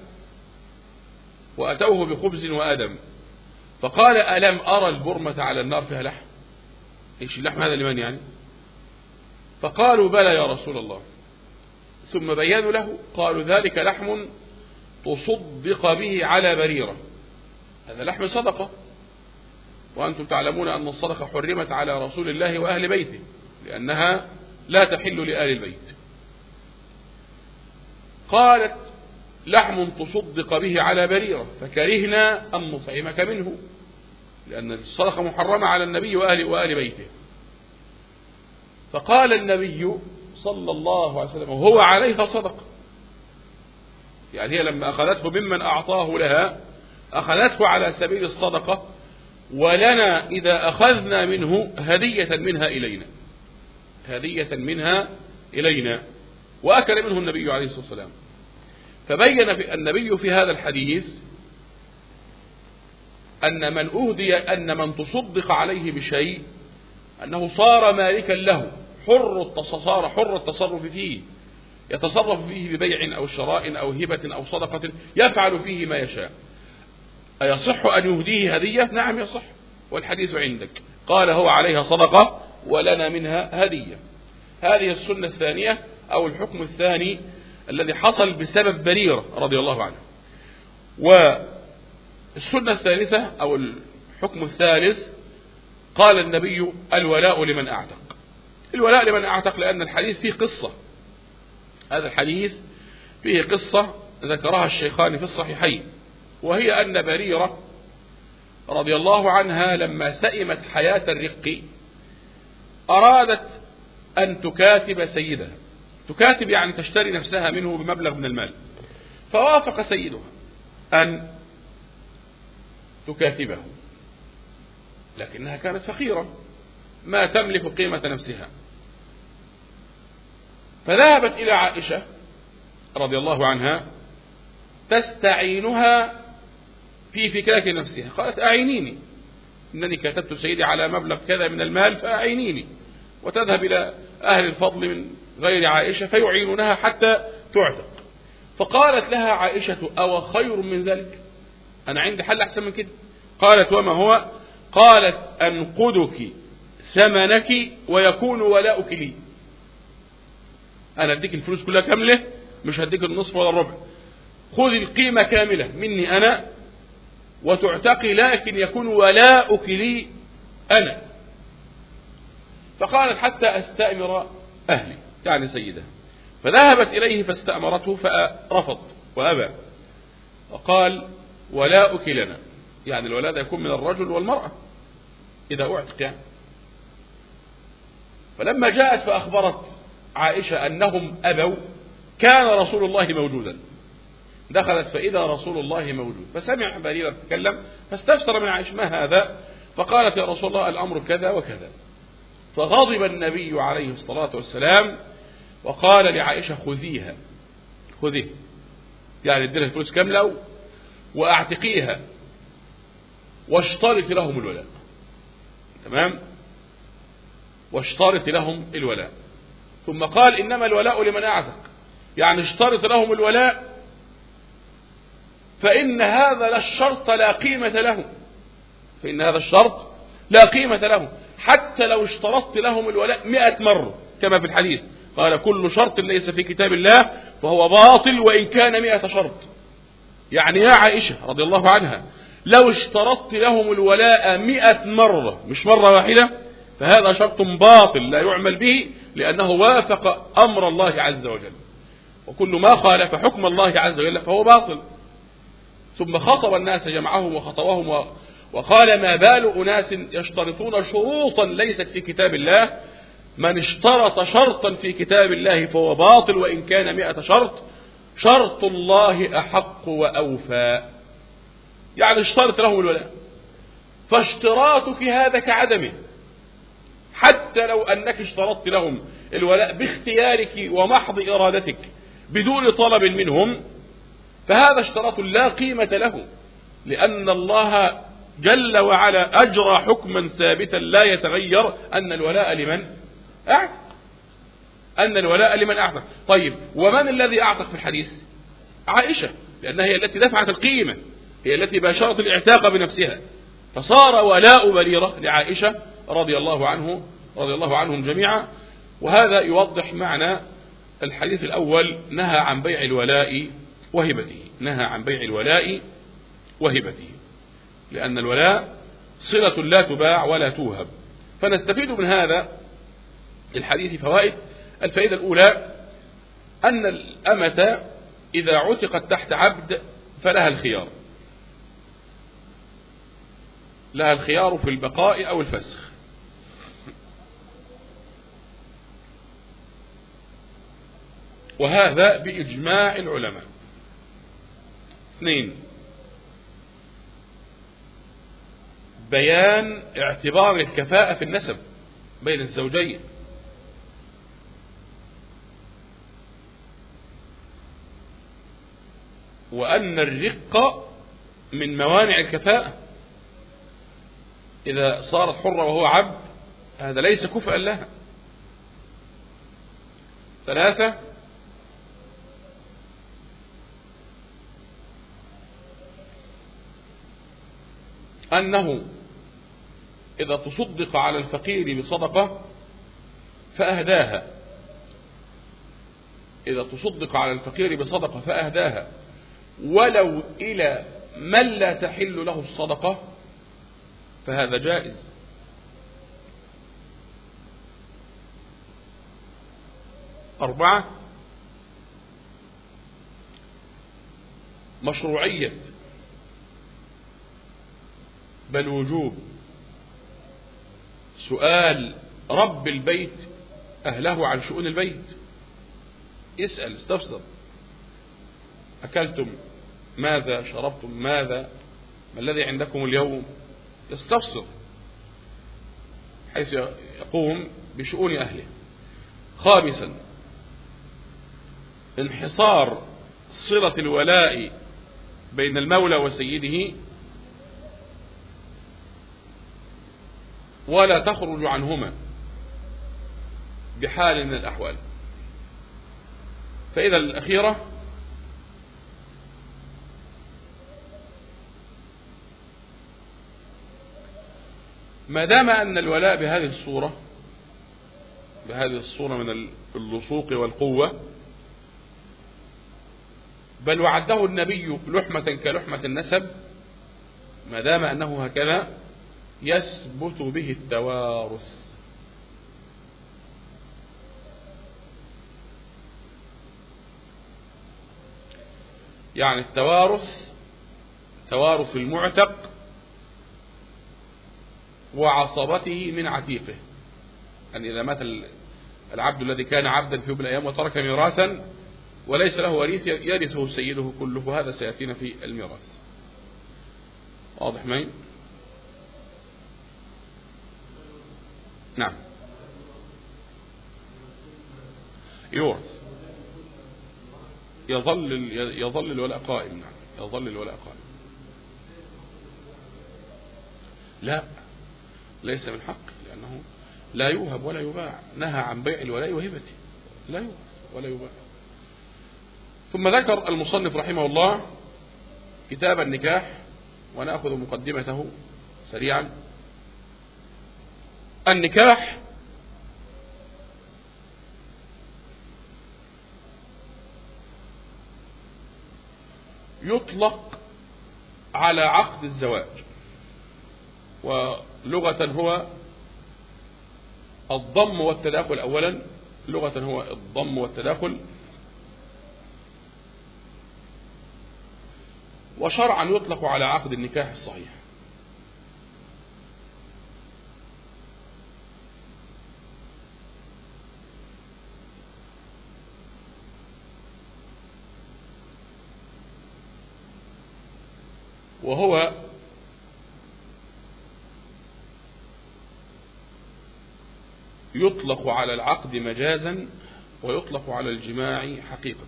وأتوه بخبز وأدم، فقال ألم أرى البرمة على النار فيها لحم؟ إيش اللحم هذا لمن يعني؟ فقالوا بلى يا رسول الله. ثم بيانوا له، قالوا ذلك لحم تصدق به على بريرة، هذا لحم صدقة، وأنتم تعلمون أن الصدقة حرمت على رسول الله وأهل بيته، لأنها لا تحل لآل البيت. قالت لحم تصدق به على بريرة، فكرهنا أن نطعمك منه، لأن الصدقة محرمة على النبي وآل بيته. فقال النبي صلى الله عليه وسلم وهو عليها صدقة، يعني هي لما أخذته ممن أعطاه لها أخذته على سبيل الصدقة، ولنا إذا أخذنا منه هدية منها إلينا، هدية منها إلينا. وأكل منه النبي عليه الصلاة والسلام. فبين النبي في هذا الحديث أن من أهدي، أن من تصدق عليه بشيء أنه صار مالكا له، صار حر التصرف فيه، يتصرف فيه ببيع أو شراء أو هبة أو صدقة، يفعل فيه ما يشاء. أيصح أن يهديه هدية؟ نعم يصح، والحديث عندك. قال هو عليها صدقة ولنا منها هدية. هذه السنة الثانية أو الحكم الثاني الذي حصل بسبب بريرة رضي الله عنها. والسنة الثالثة أو الحكم الثالث، قال النبي الولاء لمن أعتق. الولاء لمن أعتق، لأن الحديث فيه قصة، هذا الحديث فيه قصة ذكرها الشيخان في الصحيحين، وهي أن بريرة رضي الله عنها لما سئمت حياة الرق أرادت أن تكاتب سيدها، تكاتب يعني تشتري نفسها منه بمبلغ من المال، فوافق سيدها أن تكاتبه، لكنها كانت فقيرة ما تملك قيمة نفسها، فذهبت إلى عائشة رضي الله عنها تستعينها في فكاك نفسها. قالت أعينيني، إنني كتبت سيدي على مبلغ كذا من المال فأعينيني، وتذهب إلى أهل الفضل من غير عائشة فيعينونها حتى تعتق. فقالت لها عائشة أو خير من ذلك؟ أنا عندي حل أحسن من كده. قالت وما هو؟ قالت أنقدك ثمنك ويكون ولاؤك لي، أنا أديك الفلوس كلها كاملة، مش هديك النصف ولا الربع، خذ القيمة كاملة مني أنا وتعتقي، لكن يكون ولاؤك لي أنا. فقالت حتى أستأمر أهلي، يعني سيدها. فذهبت إليه فاستأمرته فرفض وأبى، وقال ولاؤك لنا، يعني الولاء يكون من الرجل والمرأة إذا أعتق يعني. فلما جاءت فأخبرت عائشة أنهم أبوا، كان رسول الله موجودا، دخلت فإذا رسول الله موجود، فسمع بريرة تتكلم فاستفسر من عائشة ما هذا؟ فقالت يا رسول الله الأمر كذا وكذا. فغضب النبي عليه الصلاة والسلام وقال لعائشة خذيها، خذيه، يعني اديلها الفلوس كاملة وأعتقيها واشترط لهم الولاء. تمام؟ واشترط لهم الولاء. ثم قال إنما الولاء لمن أعتق، يعني اشترط لهم الولاء، فإن هذا الشرط لا قيمة له، فإن هذا الشرط لا قيمة له، حتى لو اشترطت لهم الولاء 100 مرة كما في الحديث، قال كل شرط ليس في كتاب الله فهو باطل وإن كان 100 شرط. يعني يا عائشة رضي الله عنها لو اشترطت لهم الولاء 100 مرة مش مرة واحدة فهذا شرط باطل لا يعمل به، لأنه وافق أمر الله عز وجل، وكل ما خالف حكم الله عز وجل فهو باطل. ثم خطب الناس جمعهم وخطبهم وقال ما بال أناس يشترطون شروطا ليست في كتاب الله من اشترط شرطا في كتاب الله فهو باطل وإن كان 100 شرط، شرط الله أحق وأوفى. يعني اشترط لهم الولاء، فاشتراطك هذا كعدمه، حتى لو أنك اشترطت لهم الولاء باختيارك ومحض إرادتك بدون طلب منهم، فهذا اشتراط لا قيمة له، لأن الله جل وعلا أجرى حكما ثابتا لا يتغير أن الولاء لمن أعتق، أن الولاء لمن أعتق. طيب ومن الذي أعتق في الحديث؟ عائشة، لأنها هي التي دفعت القيمة، هي التي باشرت الاعتاق بنفسها، فصار ولاء بريرة لعائشة رضي الله عنهم جميعا. وهذا يوضح معنى الحديث الأول، نهى عن بيع الولاء وهبته، نهى عن بيع الولاء وهبته، لأن الولاء صلة لا تباع ولا توهب. فنستفيد من هذا الحديث فوائد. الفائدة الأولى أن الأمة إذا عتقت تحت عبد فلها الخيار، لها الخيار في البقاء أو الفسخ. وهذا بإجماع العلماء. 2، بيان اعتبار الكفاءة في النسب بين الزوجين. وأن الرق من موانع الكفاءة، إذا صارت حرة وهو عبد هذا ليس كفءا لها. 3، أنه إذا تصدق على الفقير بصدقة فأهداها، إذا تصدق على الفقير بصدقة فأهداها ولو إلى من لا تحل له الصدقة فهذا جائز. 4، مشروعية بل وجوب سؤال رب البيت أهله عن شؤون البيت، يسأل، استفسر: أكلتم ماذا؟ شربتم ماذا؟ ما الذي عندكم اليوم؟ يستفسر حيث يقوم بشؤون أهله. 5، انحصار صلة الولاء بين المولى وسيده ولا تخرج عنهما بحال من الأحوال. فإذا الأخيرة ما دام أن الولاء بهذه الصورة من اللصوق والقوة، بل وعده النبي لحمة كلحمة النسب، ما دام أنه هكذا يثبت به التوارث. يعني توارث المعتق وعصبته من عتيقه، أن إذا مات العبد الذي كان عبدا في يوم من الأيام وترك ميراثا وليس له وريث يرثه سيده كله، وهذا سيأتينا في الميراث. واضح معي؟ نعم، يورث، يظل الولاء قائم. نعم، يظل الولاء قائم. لا، ليس من حق، لأنه لا يوهب ولا يباع. نهى عن بيع الولاء وهبته، لا يوهب ولا يباع. ثم ذكر المصنف رحمه الله كتاب النكاح، ونأخذ مقدمته سريعا. النكاح يطلق على عقد الزواج، ولغة هو الضم والتداخل. أولا لغة هو الضم والتداخل، وشرعا يطلق على عقد النكاح الصحيح. وهو يطلق على العقد مجازا ويطلق على الجماع حقيقة.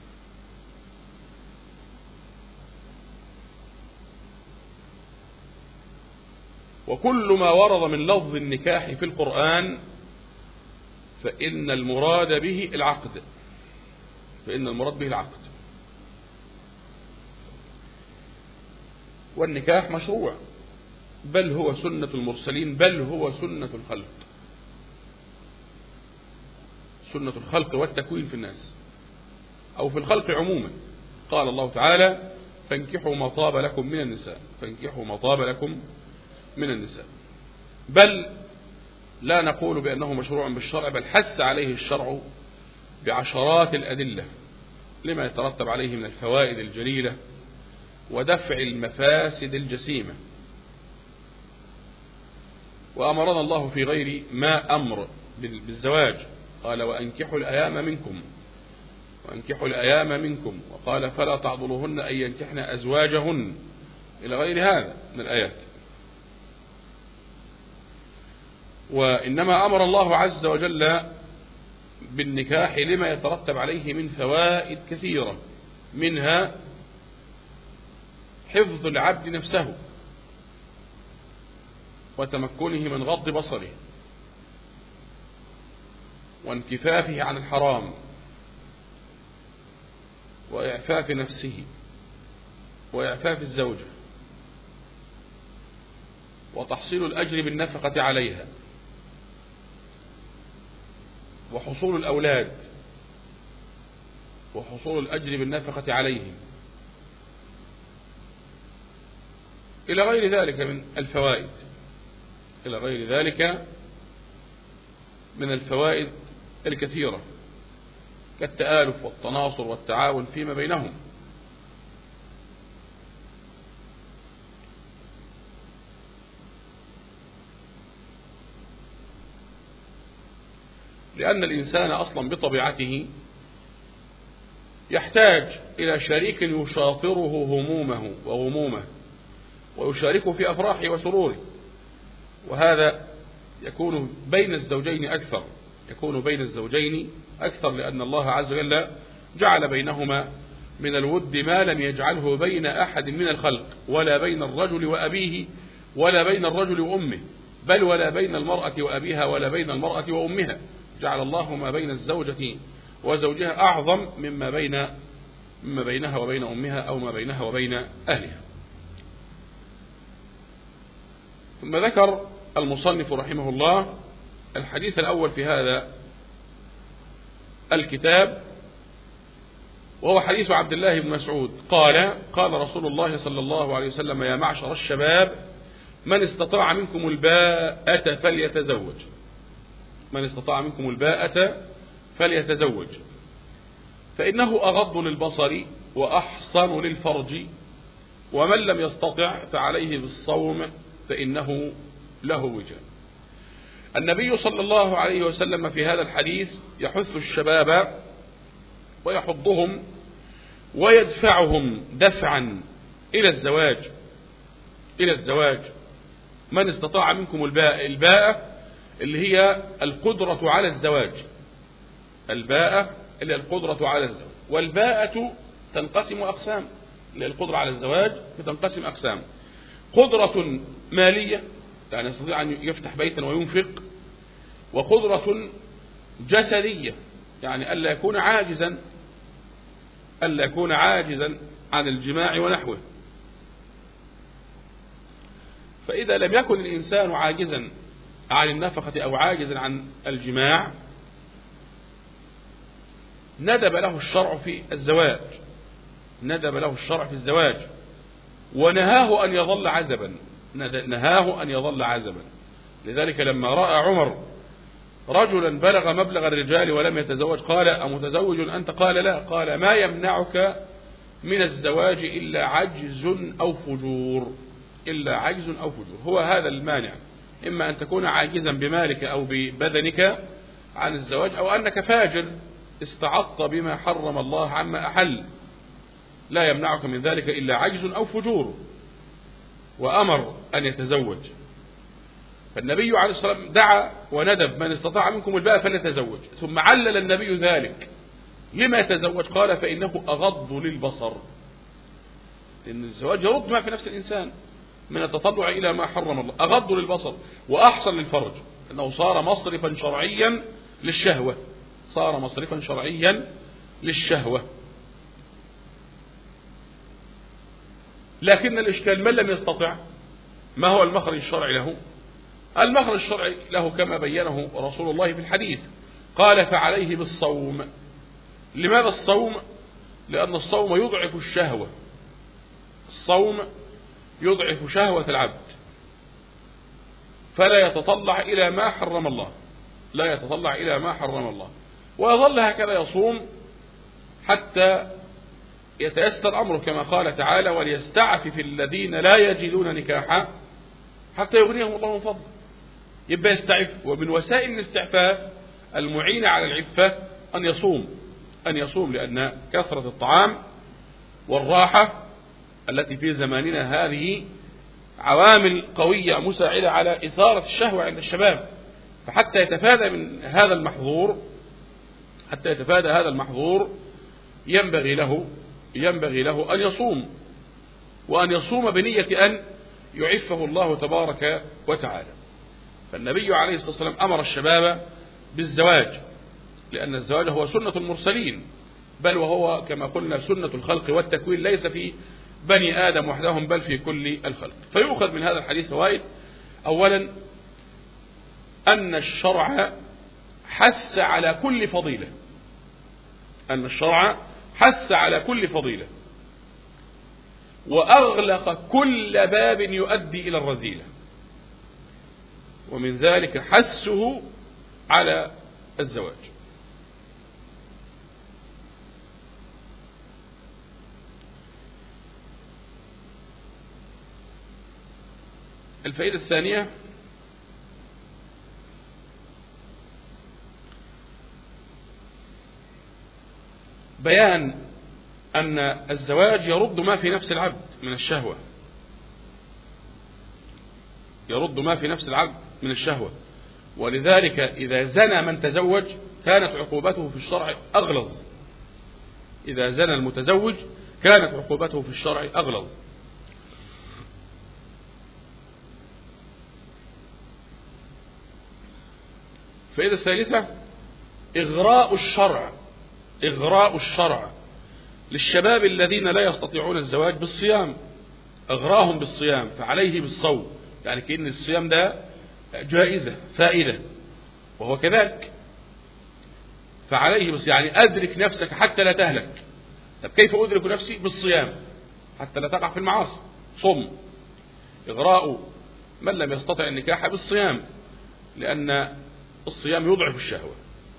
وكل ما ورد من لفظ النكاح في القرآن فإن المراد به العقد، والنكاح مشروع، بل هو سنة المرسلين، بل هو سنة الخلق والتكوين في الناس أو في الخلق عموما. قال الله تعالى: فانكحوا ما طاب لكم من النساء. بل لا نقول بأنه مشروع بالشرع، بل حث عليه الشرع بعشرات الأدلة لما يترتب عليه من الفوائد الجليلة ودفع المفاسد الجسيمة. وأمرنا الله في غير ما أمر بالزواج، قال: وأنكحوا الأيام منكم، وقال: فلا تعضلوهن أن ينكحن أزواجهن، إلى غير هذا من الآيات. وإنما أمر الله عز وجل بالنكاح لما يترتب عليه من فوائد كثيرة، منها حفظ العبد نفسه وتمكنه من غض بصره وانكفافه عن الحرام وإعفاف نفسه وإعفاف الزوجة وتحصيل الأجر بالنفقة عليها وحصول الأولاد وحصول الأجر بالنفقة عليهم، إلى غير ذلك من الفوائد الكثيرة كالتآلف والتناصر والتعاون فيما بينهم. لأن الإنسان أصلا بطبيعته يحتاج إلى شريك يشاطره همومه وغمومه ويشاركه في أفراحه وسروره، وهذا يكون بين الزوجين أكثر، لأن الله عز وجل جعل بينهما من الود ما لم يجعله بين أحد من الخلق، ولا بين الرجل وأبيه، ولا بين الرجل وأمه، بل ولا بين المرأة وأبيها، ولا بين المرأة وأمها. جعل الله ما بين الزوجة وزوجها أعظم مما بينها وبين أمها، أو ما بينها وبين أهلها. ثم ذكر المصنف رحمه الله الحديث الأول في هذا الكتاب، وهو حديث عبد الله بن مسعود قال: قال رسول الله صلى الله عليه وسلم: يا معشر الشباب، من استطاع منكم الباءة فليتزوج، فإنه أغض للبصر وأحصن للفرج، ومن لم يستطع فعليه بالصوم فإنه له وجاء. النبي صلى الله عليه وسلم في هذا الحديث يحث الشباب ويحضهم ويدفعهم دفعا إلى الزواج. من استطاع منكم الباءة اللي هي القدرة على الزواج، والباءة تنقسم أقسام، القدرة على الزواج تنقسم أقسام: قدرة مالية، يعني يستطيع أن يفتح بيتا وينفق، وقدرة جسدية، يعني ألا يكون عاجزا عن الجماع ونحوه. فإذا لم يكن الإنسان عاجزا عن النفقة أو عاجزا عن الجماع، ندب له الشرع في الزواج، ونهاه أن يظل عزبا. لذلك لما رأى عمر رجلا بلغ مبلغ الرجال ولم يتزوج قال: أمتزوج أنت؟ قال: لا. قال: ما يمنعك من الزواج إلا عجز أو فجور. هو هذا المانع، إما أن تكون عاجزا بمالك أو ببدنك عن الزواج، أو أنك فاجر استعطت بما حرم الله عما أحل، لا يمنعك من ذلك إلا عجز أو فجور. وأمر أن يتزوج. فالنبي عليه الصلاة والسلام دعا وندب من استطاع منكم الباءة فليتزوج، ثم علل النبي ذلك لما يتزوج، قال فإنه أغض للبصر، لأن الزواج يرد ما في نفس الإنسان من التطلع إلى ما حرم الله، أغض للبصر وأحصن للفرج، أنه صار مصرفا شرعيا للشهوة، صار مصرفا شرعيا للشهوة. لكن الإشكال من لم يستطع ما هو المخرج الشرعي له؟ المخرج الشرعي له كما بينه رسول الله في الحديث، قال فعليه بالصوم. لماذا الصوم؟ لأن الصوم يضعف الشهوة، الصوم يضعف شهوة العبد، فلا يتطلع إلى ما حرم الله، لا يتطلع إلى ما حرم الله، ويظل هكذا يصوم حتى يتيسر أمره، كما قال تعالى وليستعفف الذين لا يجدون نكاحا حتى يغنيهم الله من فضله. يبقى يستعف، ومن وسائل الاستعفاف المعينة على العفة أن يصوم لأن كثرة الطعام والراحة التي في زماننا هذه عوامل قوية مساعدة على إثارة الشهوة عند الشباب، فحتى يتفادى من هذا المحظور، حتى يتفادى هذا المحظور ينبغي له أن يصوم، وأن يصوم بنية أن يعفه الله تبارك وتعالى. فالنبي عليه الصلاة والسلام أمر الشباب بالزواج، لأن الزواج هو سنة المرسلين، بل وهو كما قلنا سنة الخلق والتكوين، ليس في بني آدم وحدهم بل في كل الخلق. فيؤخذ من هذا الحديث فوائد. أولا أن الشرع حث على كل فضيلة، أن الشرع حث على كل فضيلة، وأغلق كل باب يؤدي إلى الرذيلة، ومن ذلك حثه على الزواج. الفائدة الثانية بيان أن الزواج يرد ما في نفس العبد من الشهوة، يرد ما في نفس العبد من الشهوة، ولذلك إذا زنى من تزوج كانت عقوبته في الشرع أغلظ، إذا زنى المتزوج كانت عقوبته في الشرع أغلظ. الفائدة الثالثة إغراء الشرع للشباب الذين لا يستطيعون الزواج بالصيام، أغراهم بالصيام فعليه بالصوم، يعني كأن الصيام ده جائزة فائدة، وهو كذلك، فعليه يعني أدرك نفسك حتى لا تهلك. طب كيف أدرك نفسي؟ بالصيام حتى لا تقع في المعاصي، صم. إغراء من لم يستطع النكاح بالصيام، لأن الصيام يضعف الشهوة.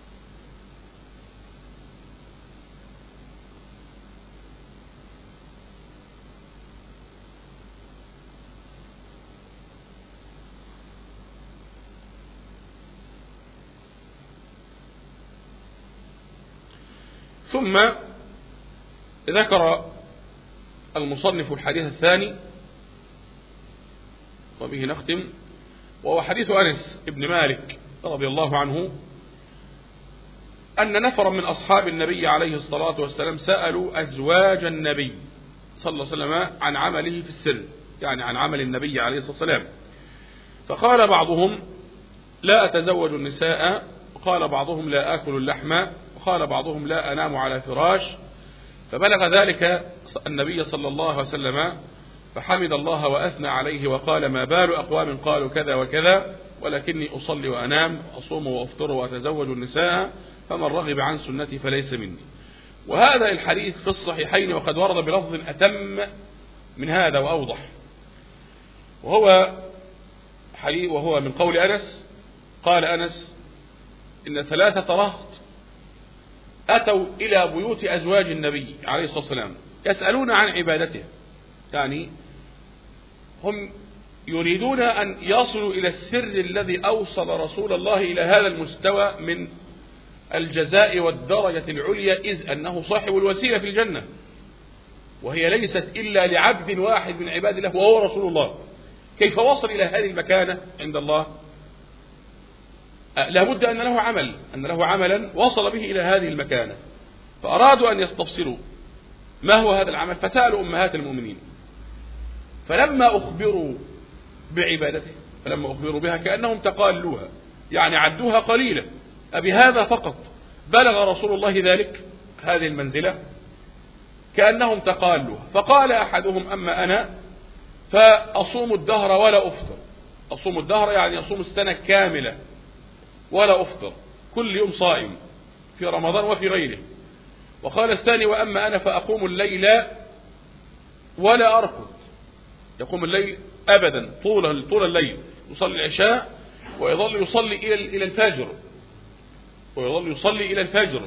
ثم ذكر المصنف الحديث الثاني وبه نختم، وهو حديث أنس بن مالك رضي الله عنه أن نفرا من أصحاب النبي عليه الصلاة والسلام سألوا أزواج النبي صلى الله عليه وسلم عن عمله في السر، يعني عن عمل النبي عليه الصلاة والسلام، فقال بعضهم لا أتزوج النساء، وقال بعضهم لا آكل اللحم، وقال بعضهم لا أنام على فراش. فبلغ ذلك النبي صلى الله عليه وسلم فحمد الله وأثنى عليه وقال ما بال أقوام قالوا كذا وكذا ولكني أصلي وأنام وأصوم وأفطر وأتزوج النساء فمن رغب عن سنتي فليس مني. وهذا الحديث في الصحيحين وقد ورد بلفظ أتم من هذا وأوضح، وهو من قول أنس، قال أنس إن 3 رهط أتوا إلى بيوت أزواج النبي عليه الصلاة والسلام يسألون عن عبادته، يعني هم يريدون أن يصلوا إلى السر الذي أوصل رسول الله إلى هذا المستوى من الجزاء والدرجة العليا، إذ أنه صاحب الوسيلة في الجنة، وهي ليست إلا لعبد واحد من عباد الله وهو رسول الله كيف وصل إلى هذه المكانة عند الله؟ لابد أن له عملا وصل به إلى هذه المكانة، فأرادوا أن يستفسروا ما هو هذا العمل، فسألوا أمهات المؤمنين، فلما أخبروا بعبادته، فلما أخبروا بها كأنهم تقالوها، يعني عدوها قليلة، أبهذا فقط بلغ رسول الله ذلك هذه المنزلة، كأنهم تقالوها. فقال أحدهم: أما أنا فأصوم الدهر ولا أفطر. أصوم الدهر يعني يصوم السنة كاملة ولا أفطر، كل يوم صائم في رمضان وفي غيره. وقال الثاني: وأما أنا فأقوم الليل ولا أرقد. يقوم الليل أبدا طول الليل، يصلي العشاء ويظل يصلي إلى الفجر، إلى الفجر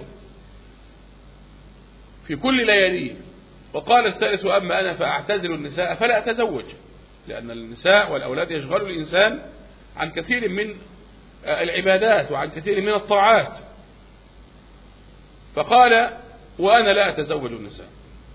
في كل لياليه. وقال الثالث: أما أنا فأعتزل النساء فلا أتزوج، لأن النساء والأولاد يشغلوا الإنسان عن كثير من العبادات وعن كثير من الطاعات. فقال: وأنا لا أتزوج النساء.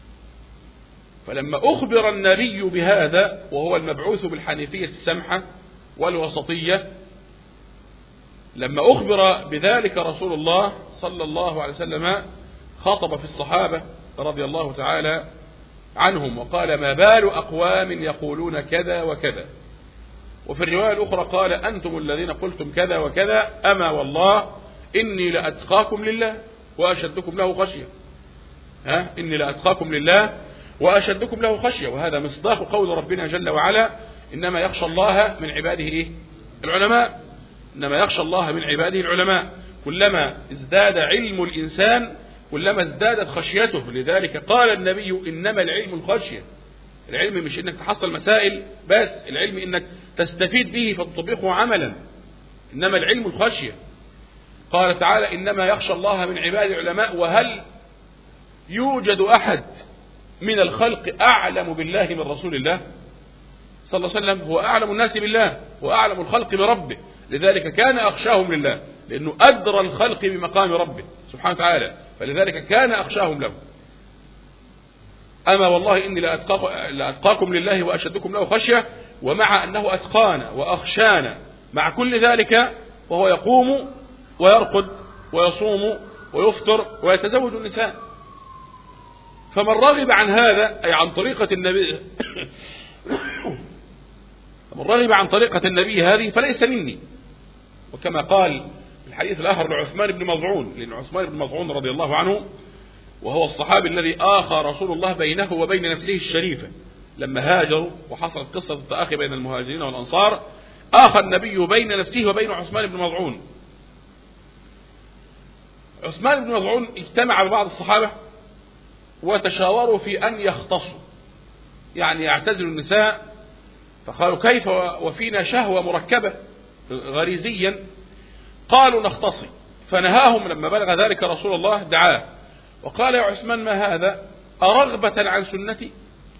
فلما أخبر النبي بهذا، وهو المبعوث بالحنيفية السمحة والوسطية، لما أخبر بذلك رسول الله صلى الله عليه وسلم خاطب في الصحابة رضي الله تعالى عنهم وقال: ما بال أقوام يقولون كذا وكذا. وفي الرواية الأخرى قال: أنتم الذين قلتم كذا وكذا، أما والله إني لأتقاكم لله وأشدكم له خشية. إني لأتقاكم لله وأشدكم له خشية. وهذا مصداق قول ربنا جل وعلا: إنما يخشى الله من عباده العلماء. إنما يخشى الله من عباده العلماء. كلما ازداد علم الإنسان كلما ازدادت خشيته. لذلك قال النبي: إنما العلم الخشية. العلم مش إنك تحصل مسائل بس، العلم إنك تستفيد به فتطبقه عملا. إنما العلم الخشية. قال تعالى: إنما يخشى الله من عباده العلماء. وهل يوجد أحد من الخلق أعلم بالله من رسول الله صلى الله عليه وسلم؟ هو أعلم الناس بالله وأعلم الخلق بربه، لذلك كان أخشاهم لله، لأنه أدرى الخلق بمقام ربه سبحانه وتعالى، فلذلك كان أخشاهم له. أما والله إني لأتقاكم لله وأشدكم له خشية. ومع أنه أتقانا وأخشانا مع كل ذلك وهو يقوم ويرقد ويصوم ويفطر ويتزوج النساء. فمن رغب عن هذا، أي عن طريقة النبي فمن رغب عن طريقة النبي هذه فليس مني. وكما قال الحديث الآخر لعثمان بن مظعون، لأن عثمان بن مظعون رضي الله عنه وهو الصحابي الذي آخى رسول الله بينه وبين نفسه الشريفة لما هاجروا، وحصلت قصة التآخي بين المهاجرين والأنصار، آخى النبي بين نفسه وبين عثمان بن مظعون. عثمان بن مظعون اجتمع ببعض الصحابة وتشاوروا في أن يختصوا، يعني يعتزلوا النساء. فقالوا: كيف وفينا شهوة مركبة غريزيا؟ قالوا: نختصي. فنهاهم لما بلغ ذلك رسول الله، دعاه وقال: يا عثمان، ما هذا؟ أرغبة عن سنتي؟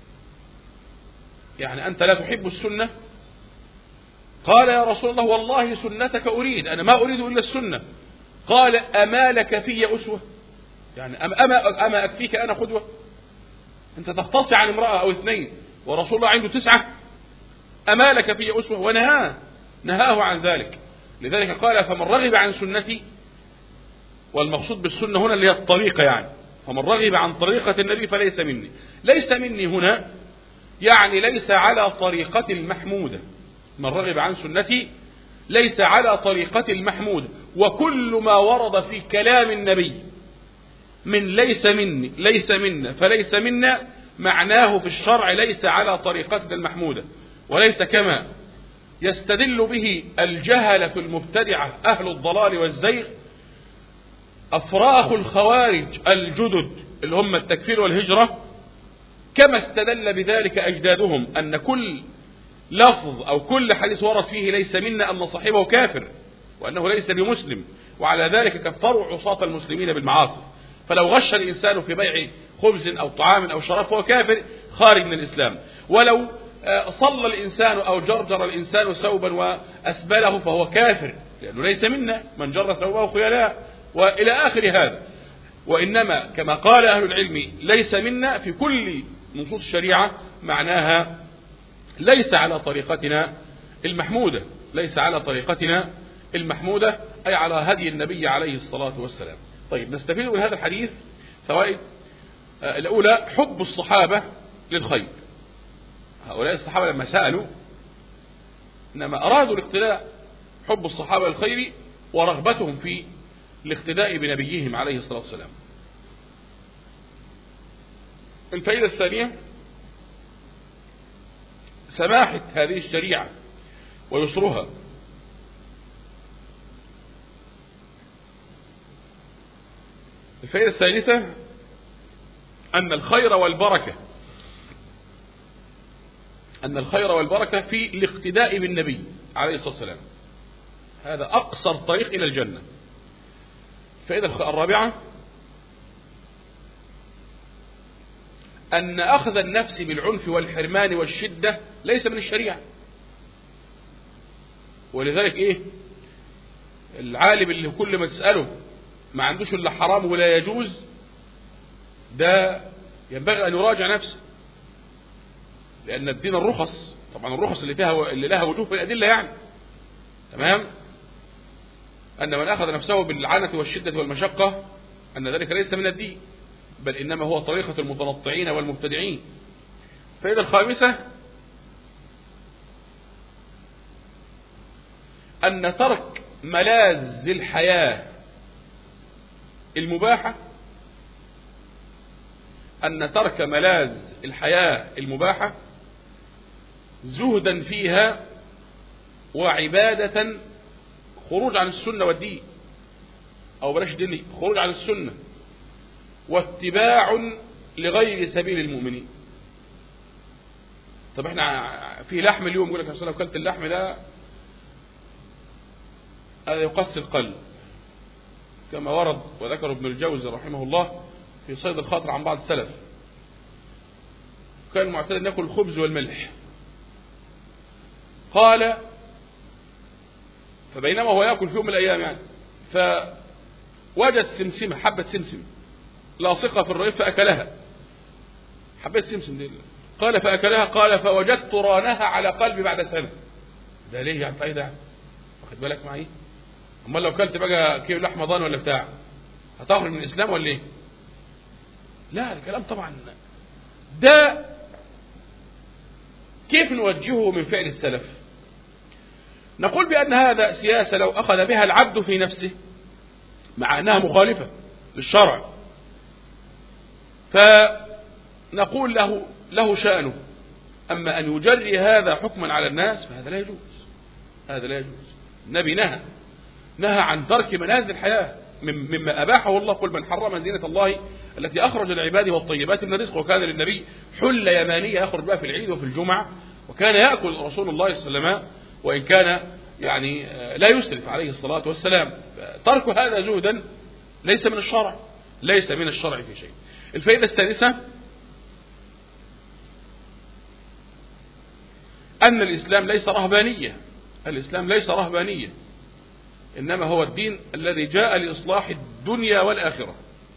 يعني أنت لا تحب السنة؟ قال: يا رسول الله، والله سنتك أريد، أنا ما أريد إلا السنة. قال: أما لك في أسوة؟ يعني أما أكفيك أنا قدوة؟ أنت تختصي عن امرأة أو اثنين ورسول الله عنده 9. أما لك في أسوة؟ ونهاه عن ذلك. لذلك قال: فمن رغب عن سنتي، والمقصود بالسنة هنا اللي هي الطريقة، يعني فمن رغب عن طريقة النبي فليس مني. ليس مني هنا يعني ليس على طريقة المحمودة. من رغب عن سنتي ليس على طريقة المحمودة. وكل ما ورد في كلام النبي من ليس مني ليس منا فليس منا، معناه في الشرع ليس على طريقتنا المحمودة، وليس كما يستدل به الجهلة المبتدعة أهل الضلال والزيغ، أفراخ الخوارج الجدد اللي هم التكفير والهجرة، كما استدل بذلك أجدادهم أن كل لفظ أو كل حديث ورد فيه ليس منا أن صاحبه كافر وأنه ليس بمسلم، وعلى ذلك كفروا عصاة المسلمين بالمعاصي. فلو غش الإنسان في بيع خبز أو طعام أو شراب فهو كافر خارج من الإسلام. ولو صلى الإنسان أو جرجر الإنسان ثوبا وأسبله فهو كافر، لأنه ليس منا من جر ثوبه خيلاء، وإلى آخر هذا. وإنما كما قال أهل العلم ليس منا في كل نصوص الشريعة معناها ليس على طريقتنا المحمودة، ليس على طريقتنا المحمودة، أي على هدي النبي عليه الصلاة والسلام. طيب، نستفيد من هذا الحديث فوائد. الأولى حب الصحابة للخير. هؤلاء الصحابة لما سألوا إنما أرادوا الاقتداء، حب الصحابة للخير ورغبتهم في الاقتداء بنبيهم عليه الصلاة والسلام. الفائدة الثانية سماحة هذه الشريعة ويسرها. الفائدة الثالثة أن الخير والبركة في الاقتداء بالنبي عليه الصلاة والسلام، هذا أقصر طريق إلى الجنة. الفائدة الرابعة أن أخذ النفس بالعنف والحرمان والشدة ليس من الشريعة. ولذلك العالم اللي كل ما تسأله ما عندوش إلا حرام ولا يجوز، ده ينبغي أن يراجع نفسه، لأن الدين الرخص، طبعا الرخص اللي لها وجوه في الأدلة يعني، تمام، أن من أخذ نفسه بالعنة والشدة والمشقة أن ذلك ليس من الدين، بل إنما هو طريقة المتنطعين والمبتدعين. فإذا الخامسة أن ترك ملاذ الحياة المباحة، زهدا فيها وعبادة، خروج عن السنة والدين، أو بلاش دين، خروج عن السنة، واتباع لغير سبيل المؤمنين. طب احنا في لحم اليوم يقول لك لو كلت اللحم ده هذا يقسي القلب، كما ورد وذكر ابن الجوزي رحمه الله في صيد الخاطر عن بعض السلف، كان المعتاد أن يأكل الخبز والملح. قال فبينما هو يأكل في يوم من الأيام يعني، فوجد سمسمة، حبة سمسم لاصقة في الرغيف فأكلها، حبة سمسم دي. قال فأكلها، قال فوجدت رانها على قلبي بعد سنة. ده ليه يعني؟ فايدة، واخد بالك معي؟ أما لو كلت بقى كيلو لحمة ضان ولا بتاع هتخرج من الإسلام ولا ايه؟ لا، الكلام طبعا ده كيف نوجهه من فعل السلف؟ نقول بأن هذا سياسة لو أخذ بها العبد في نفسه مع أنها مخالفة للشرع، فنقول له شأنه. أما أن يجري هذا حكما على الناس فهذا لا يجوز، هذا لا يجوز. النبي نهى عن ترك ملاذ الحياة مما أباحه الله. قل من حرم زينة الله التي أخرج لعباده والطيبات من الرزق. وكان للنبي حلة يمانية يخرج بها في العيد وفي الجمعة، وكان يأكل رسول الله صلى الله عليه وسلم وإن كان يعني لا يسرف عليه الصلاة والسلام. ترك هذا زهدا ليس من الشرع، ليس من الشرع في شيء. الفائدة السادسة أن الإسلام ليس رهبانية، الإسلام ليس رهبانية، إنما هو الدين الذي جاء لإصلاح الدنيا والآخرة،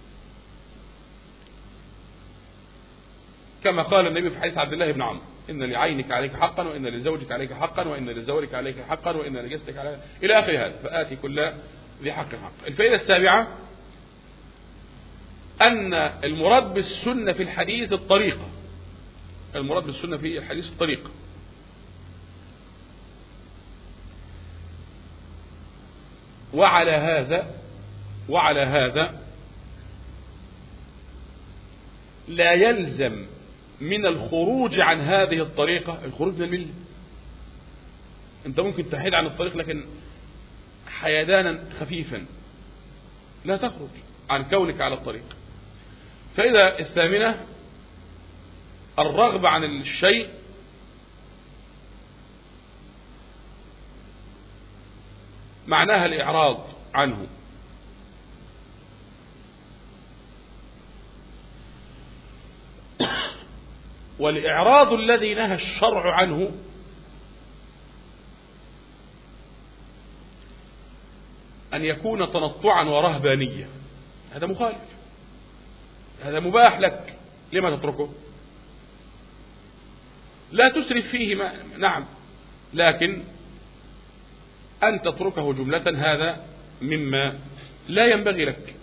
كما قال النبي في حديث عبد الله بن عمرو: إن لعينك عليك حقا، وإن لزوجك عليك حقا، وإن لزوجك عليك حقا، وإن لجسدك عليك، إلى آخر هذا، فآتي كل ذي حق حق. الفائدة السابعة أن المراد بالسنة في الحديث الطريقة، المراد بالسنة في الحديث الطريقة. وعلى هذا لا يلزم من الخروج عن هذه الطريقة الخروج من الملة. انت ممكن تحيد عن الطريق لكن حيدانا خفيفا، لا تخرج عن كونك على الطريق. فإذا الثامنة الرغبة عن الشيء معناها الإعراض عنه، والإعراض الذي نهى الشرع عنه أن يكون تنطعا ورهبانية. هذا مخالف، هذا مباح لك، لما تتركه؟ لا تسرف فيه نعم، لكن أن تتركه جملة هذا مما لا ينبغي لك.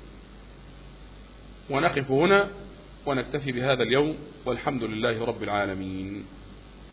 ونقف هنا ونكتفي بهذا اليوم، والحمد لله رب العالمين.